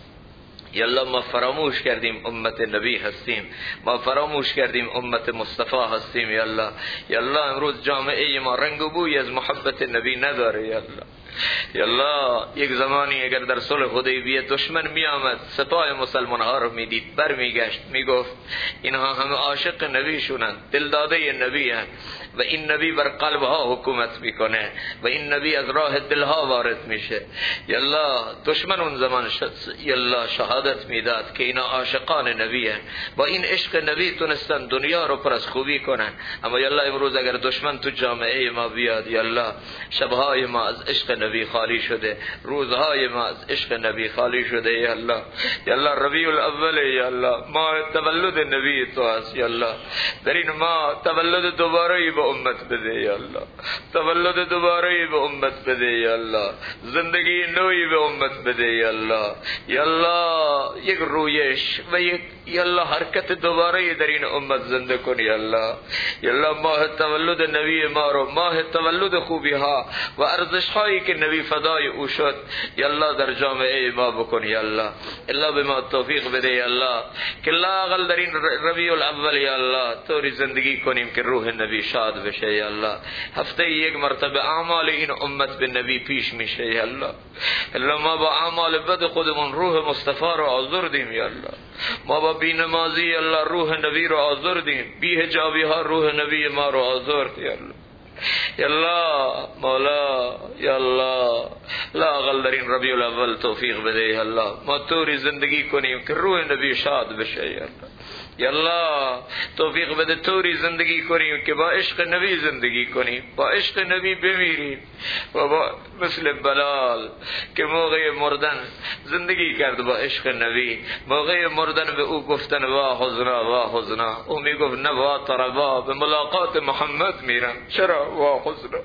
یا الله ما فراموش کردیم امت نبی هستیم، ما فراموش کردیم امت مصطفی هستیم. یا الله یا الله امروز جامعه ما رنگ و بوی از محبت نبی نداره. یا الله یا الله یک زمانی اگر در صلح حدیبیه دشمن می آمد سپاه مسلمان ها رو می دید بر می گشت می گفت اینها همه عاشق نبی شونند، دلداده نبی هست و این نبی بر قلب ها حکومت میکنه و این نبی از راه دل ها وارد میشه. یا الله دشمن اون زمان یا الله شهادت میداد که اینا عاشقان نبی هست، با این عشق نبی تونستن دنیا رو پر از خوبی کنن. اما یا الله امروز اگر دشمن تو جامعه ما بیاد، یا الله شبهای ما از عشق نبی خالی شده، روزهای ما از عشق نبی خالی شده. یا الله یا الله ربیع الاول یا الله ماه تولد نبی تو است. یا الله در این ماه تولد دوباره به امت بده. یا الله تولد دوباره به امت بده. یا الله زندگی نوی به امت بده. یا الله یا الله یک رویش و یک یا الله حرکت دوباره در این امت زنده کن. یا الله یا الله ماه تولد نبی ما رو، ماه تولد خوبی ها و ارزش هایی که نبی فدای او شد یا الله در جامعه ما بکن. یا الله الا به ما توفیق بده. یا الله که لااقل در این ربیع الاول یا الله طوری زندگی کنیم که روح نبی شاد بشه. یا الله هفته یک مرتبه اعمال این امت به نبی پیش میشه. یا الله الا ما با اعمال بد خودمون روح مصطفی رو آزردیم. یا الله ما با بی‌نمازی الله روح نبی رو آزردیم، بی حجابی ها روح نبی ما رو آزرد. یا الله یا الله مولا یا الله لااقل در این ربیع الاول توفیق بده. یا الله ما طوری زندگی کنیم که روح نبی شاد بشه. یا الله یا الله توفیق بده طوری زندگی کنیم که با عشق نبی زندگی کنیم، با عشق نبی بمیریم و با مثل بلال که موقع مردن زندگی کرد با عشق نبی، موقع مردن به او گفتن وا حزنا وا حزنا، او می گفت نه وا طربا، به ملاقات محمد میرم. چرا وا حزنا؟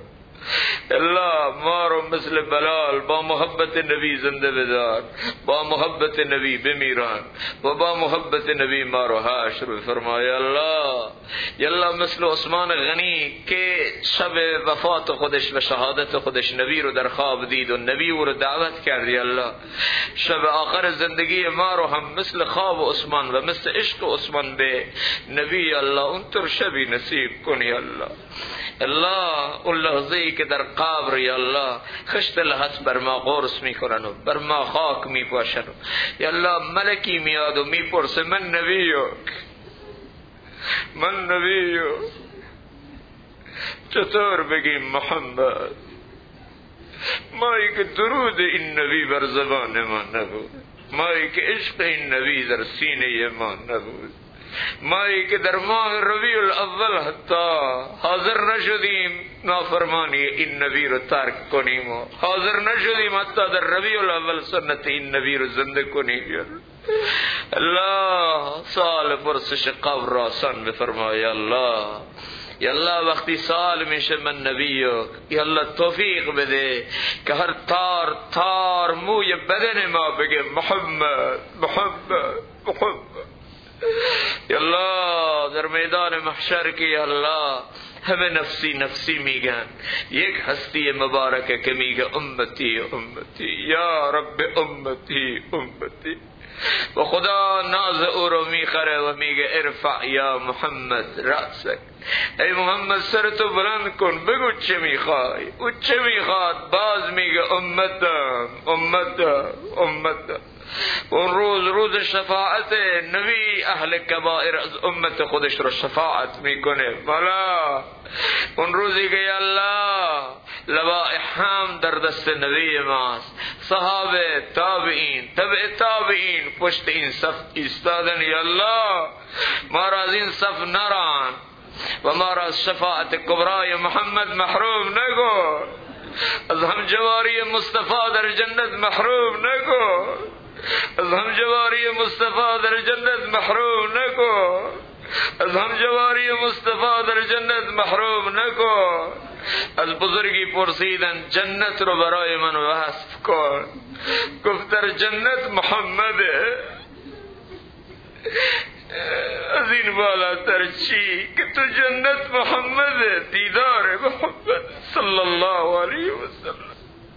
الله ما رو مثل بلال با محبت نبی زنده بدار، با محبت نبی بمیران و با محبت نبی ما رو حشر بفرمای. الله یا الله مثل عثمان غنی که شب وفات خودش و شهادت خودش نبی رو در خواب دید و نبی او رو دعوت کرد. یا الله شب آخر زندگی ما رو هم مثل خواب عثمان و مثل عشق عثمان به نبی الله اونطور شبی نصیب کن. یا الله الله اون لحظه‌ای که در قبر یا الله خشت لحظ بر ما قرص میکنن و بر ما خاک میپاشن، یا الله ملکی میاد و میپرسه من نبیو چطور بگیم محمد؟ مایی که درود این نبی بر زبان ما نبود، مایی که عشق این نبی در سینه ما نبود، مایی که در ماه ربیع الاول حتی حاضر نشدیم نافرمانی این نبی رو ترک کنیم و حاضر نشدیم حتی در ربیع الاول سنت این نبی رو زنده کنیم. الله سال پرسش قبر را آسان بفرمای. الله یا الله وقتی سال میشه من نبیو یا الله توفیق بده که هر تار موی بدن ما بگه محمد محمد محمد. یا الله در میدان محشر که یا الله همه نفسی نفسی میگن، یک هستی مبارکه که میگه امتی امتی یا رب امتی امتی و خدا ناز او رو میخره و میگه ارفع یا محمد رأسک، ای محمد سرتو بلند کن بگو چه میخوای. او چه میخواد؟ باز میگه امتم امتم امتم. اون روز شفاعت نبی اهل کبائر از امت خودش رو شفاعت میکنه. والا اون روزی که یا الله لوائح هم در دست نبی ماست، صحابه تابعین تبع تابعین پشت این صف ایستادن. یا الله ما را از این صف نران و ما را از شفاعت کبرای محمد محروم نگو، از همجواری مصطفی در جنت محروم نگو، از همجواری مصطفی در جنت محروم نکو، از همجواری مصطفی در جنت محروم نکو. از بزرگی پرسیدن جنت رو برای من وصف کن، گفت در جنت محمده. از این بالاتر چی که تو جنت محمده، دیدار محمد صلی الله علیه و سلم.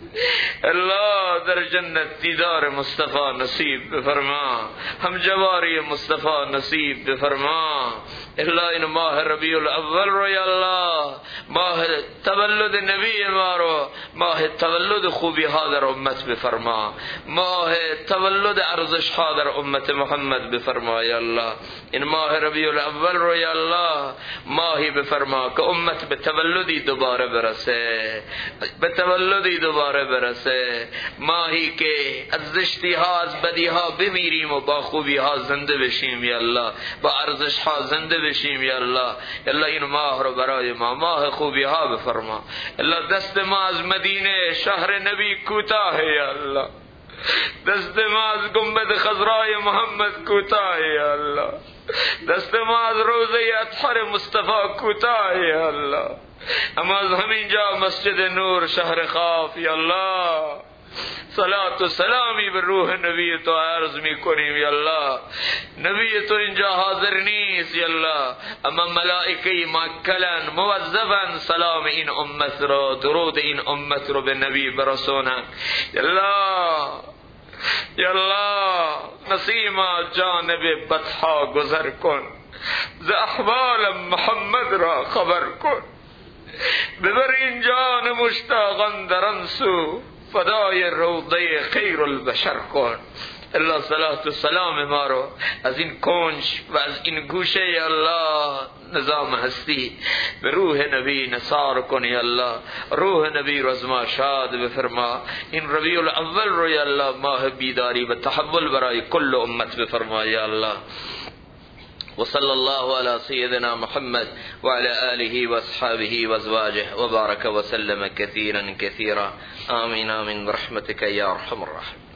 الله در جنت دیدار مصطفی نصیب بفرما، هم جواری مصطفی نصیب بفرما. الله این ماه ربیع الاول رو یا الله ماه تولد نبی ما رو ماه تولد خوبی ها در امت بفرما، ماه تولد ارزش ها در امت محمد بفرما یا الله. این ماه ربیع الاول رو یا الله ماهی بفرما که امت به تولدی دوباره برسه، به تولدی دوباره برسه، ماهی که از زشتی ها از بدی ها بمیریم و با خوبی ها زنده بشیم یا الله، با ارزش ها زنده بشیم یا الله. الله این ماه رو برای ما ماه خوبی ها بفرما. الله دست ما از مدینه شهر نبی کوتاه یا الله، دست ما از گنبد خضرای محمد کوتاه یا الله، دست ما از روضه اطهر مصطفی کوتاه یا الله، اما از همینجا مسجد نور شهر خاف یا الله صلات و سلامی به روح نبی تو عرض می کنیم یا الله. نبی تو اینجا حاضر نیست یا الله، اما ملائکه موکلن موظفن سلام این امت رو درود این امت رو به نبی برسونن یا الله. یا الله نسیما جانب بطحا گذر کن، ز احوال محمد را خبر کن، ببر این جان مشتاقان در آن سو، فدای روضه خیر البشر کن. الله صلات و سلام ما رو از این کنج و از این گوشه یا الله نظام هستی به روح نبی نثار کن یا الله. روح نبی رو از ما شاد بفرما. این ربیع الاول رو یا الله ماه بیداری و تحول برای کل امت بفرما یا الله. وصلى الله على سيدنا محمد وعلى آله وأصحابه وأزواجه وبارك وسلم كثيرا كثيرا. آمين آمين برحمتك يا أرحم الراحمين.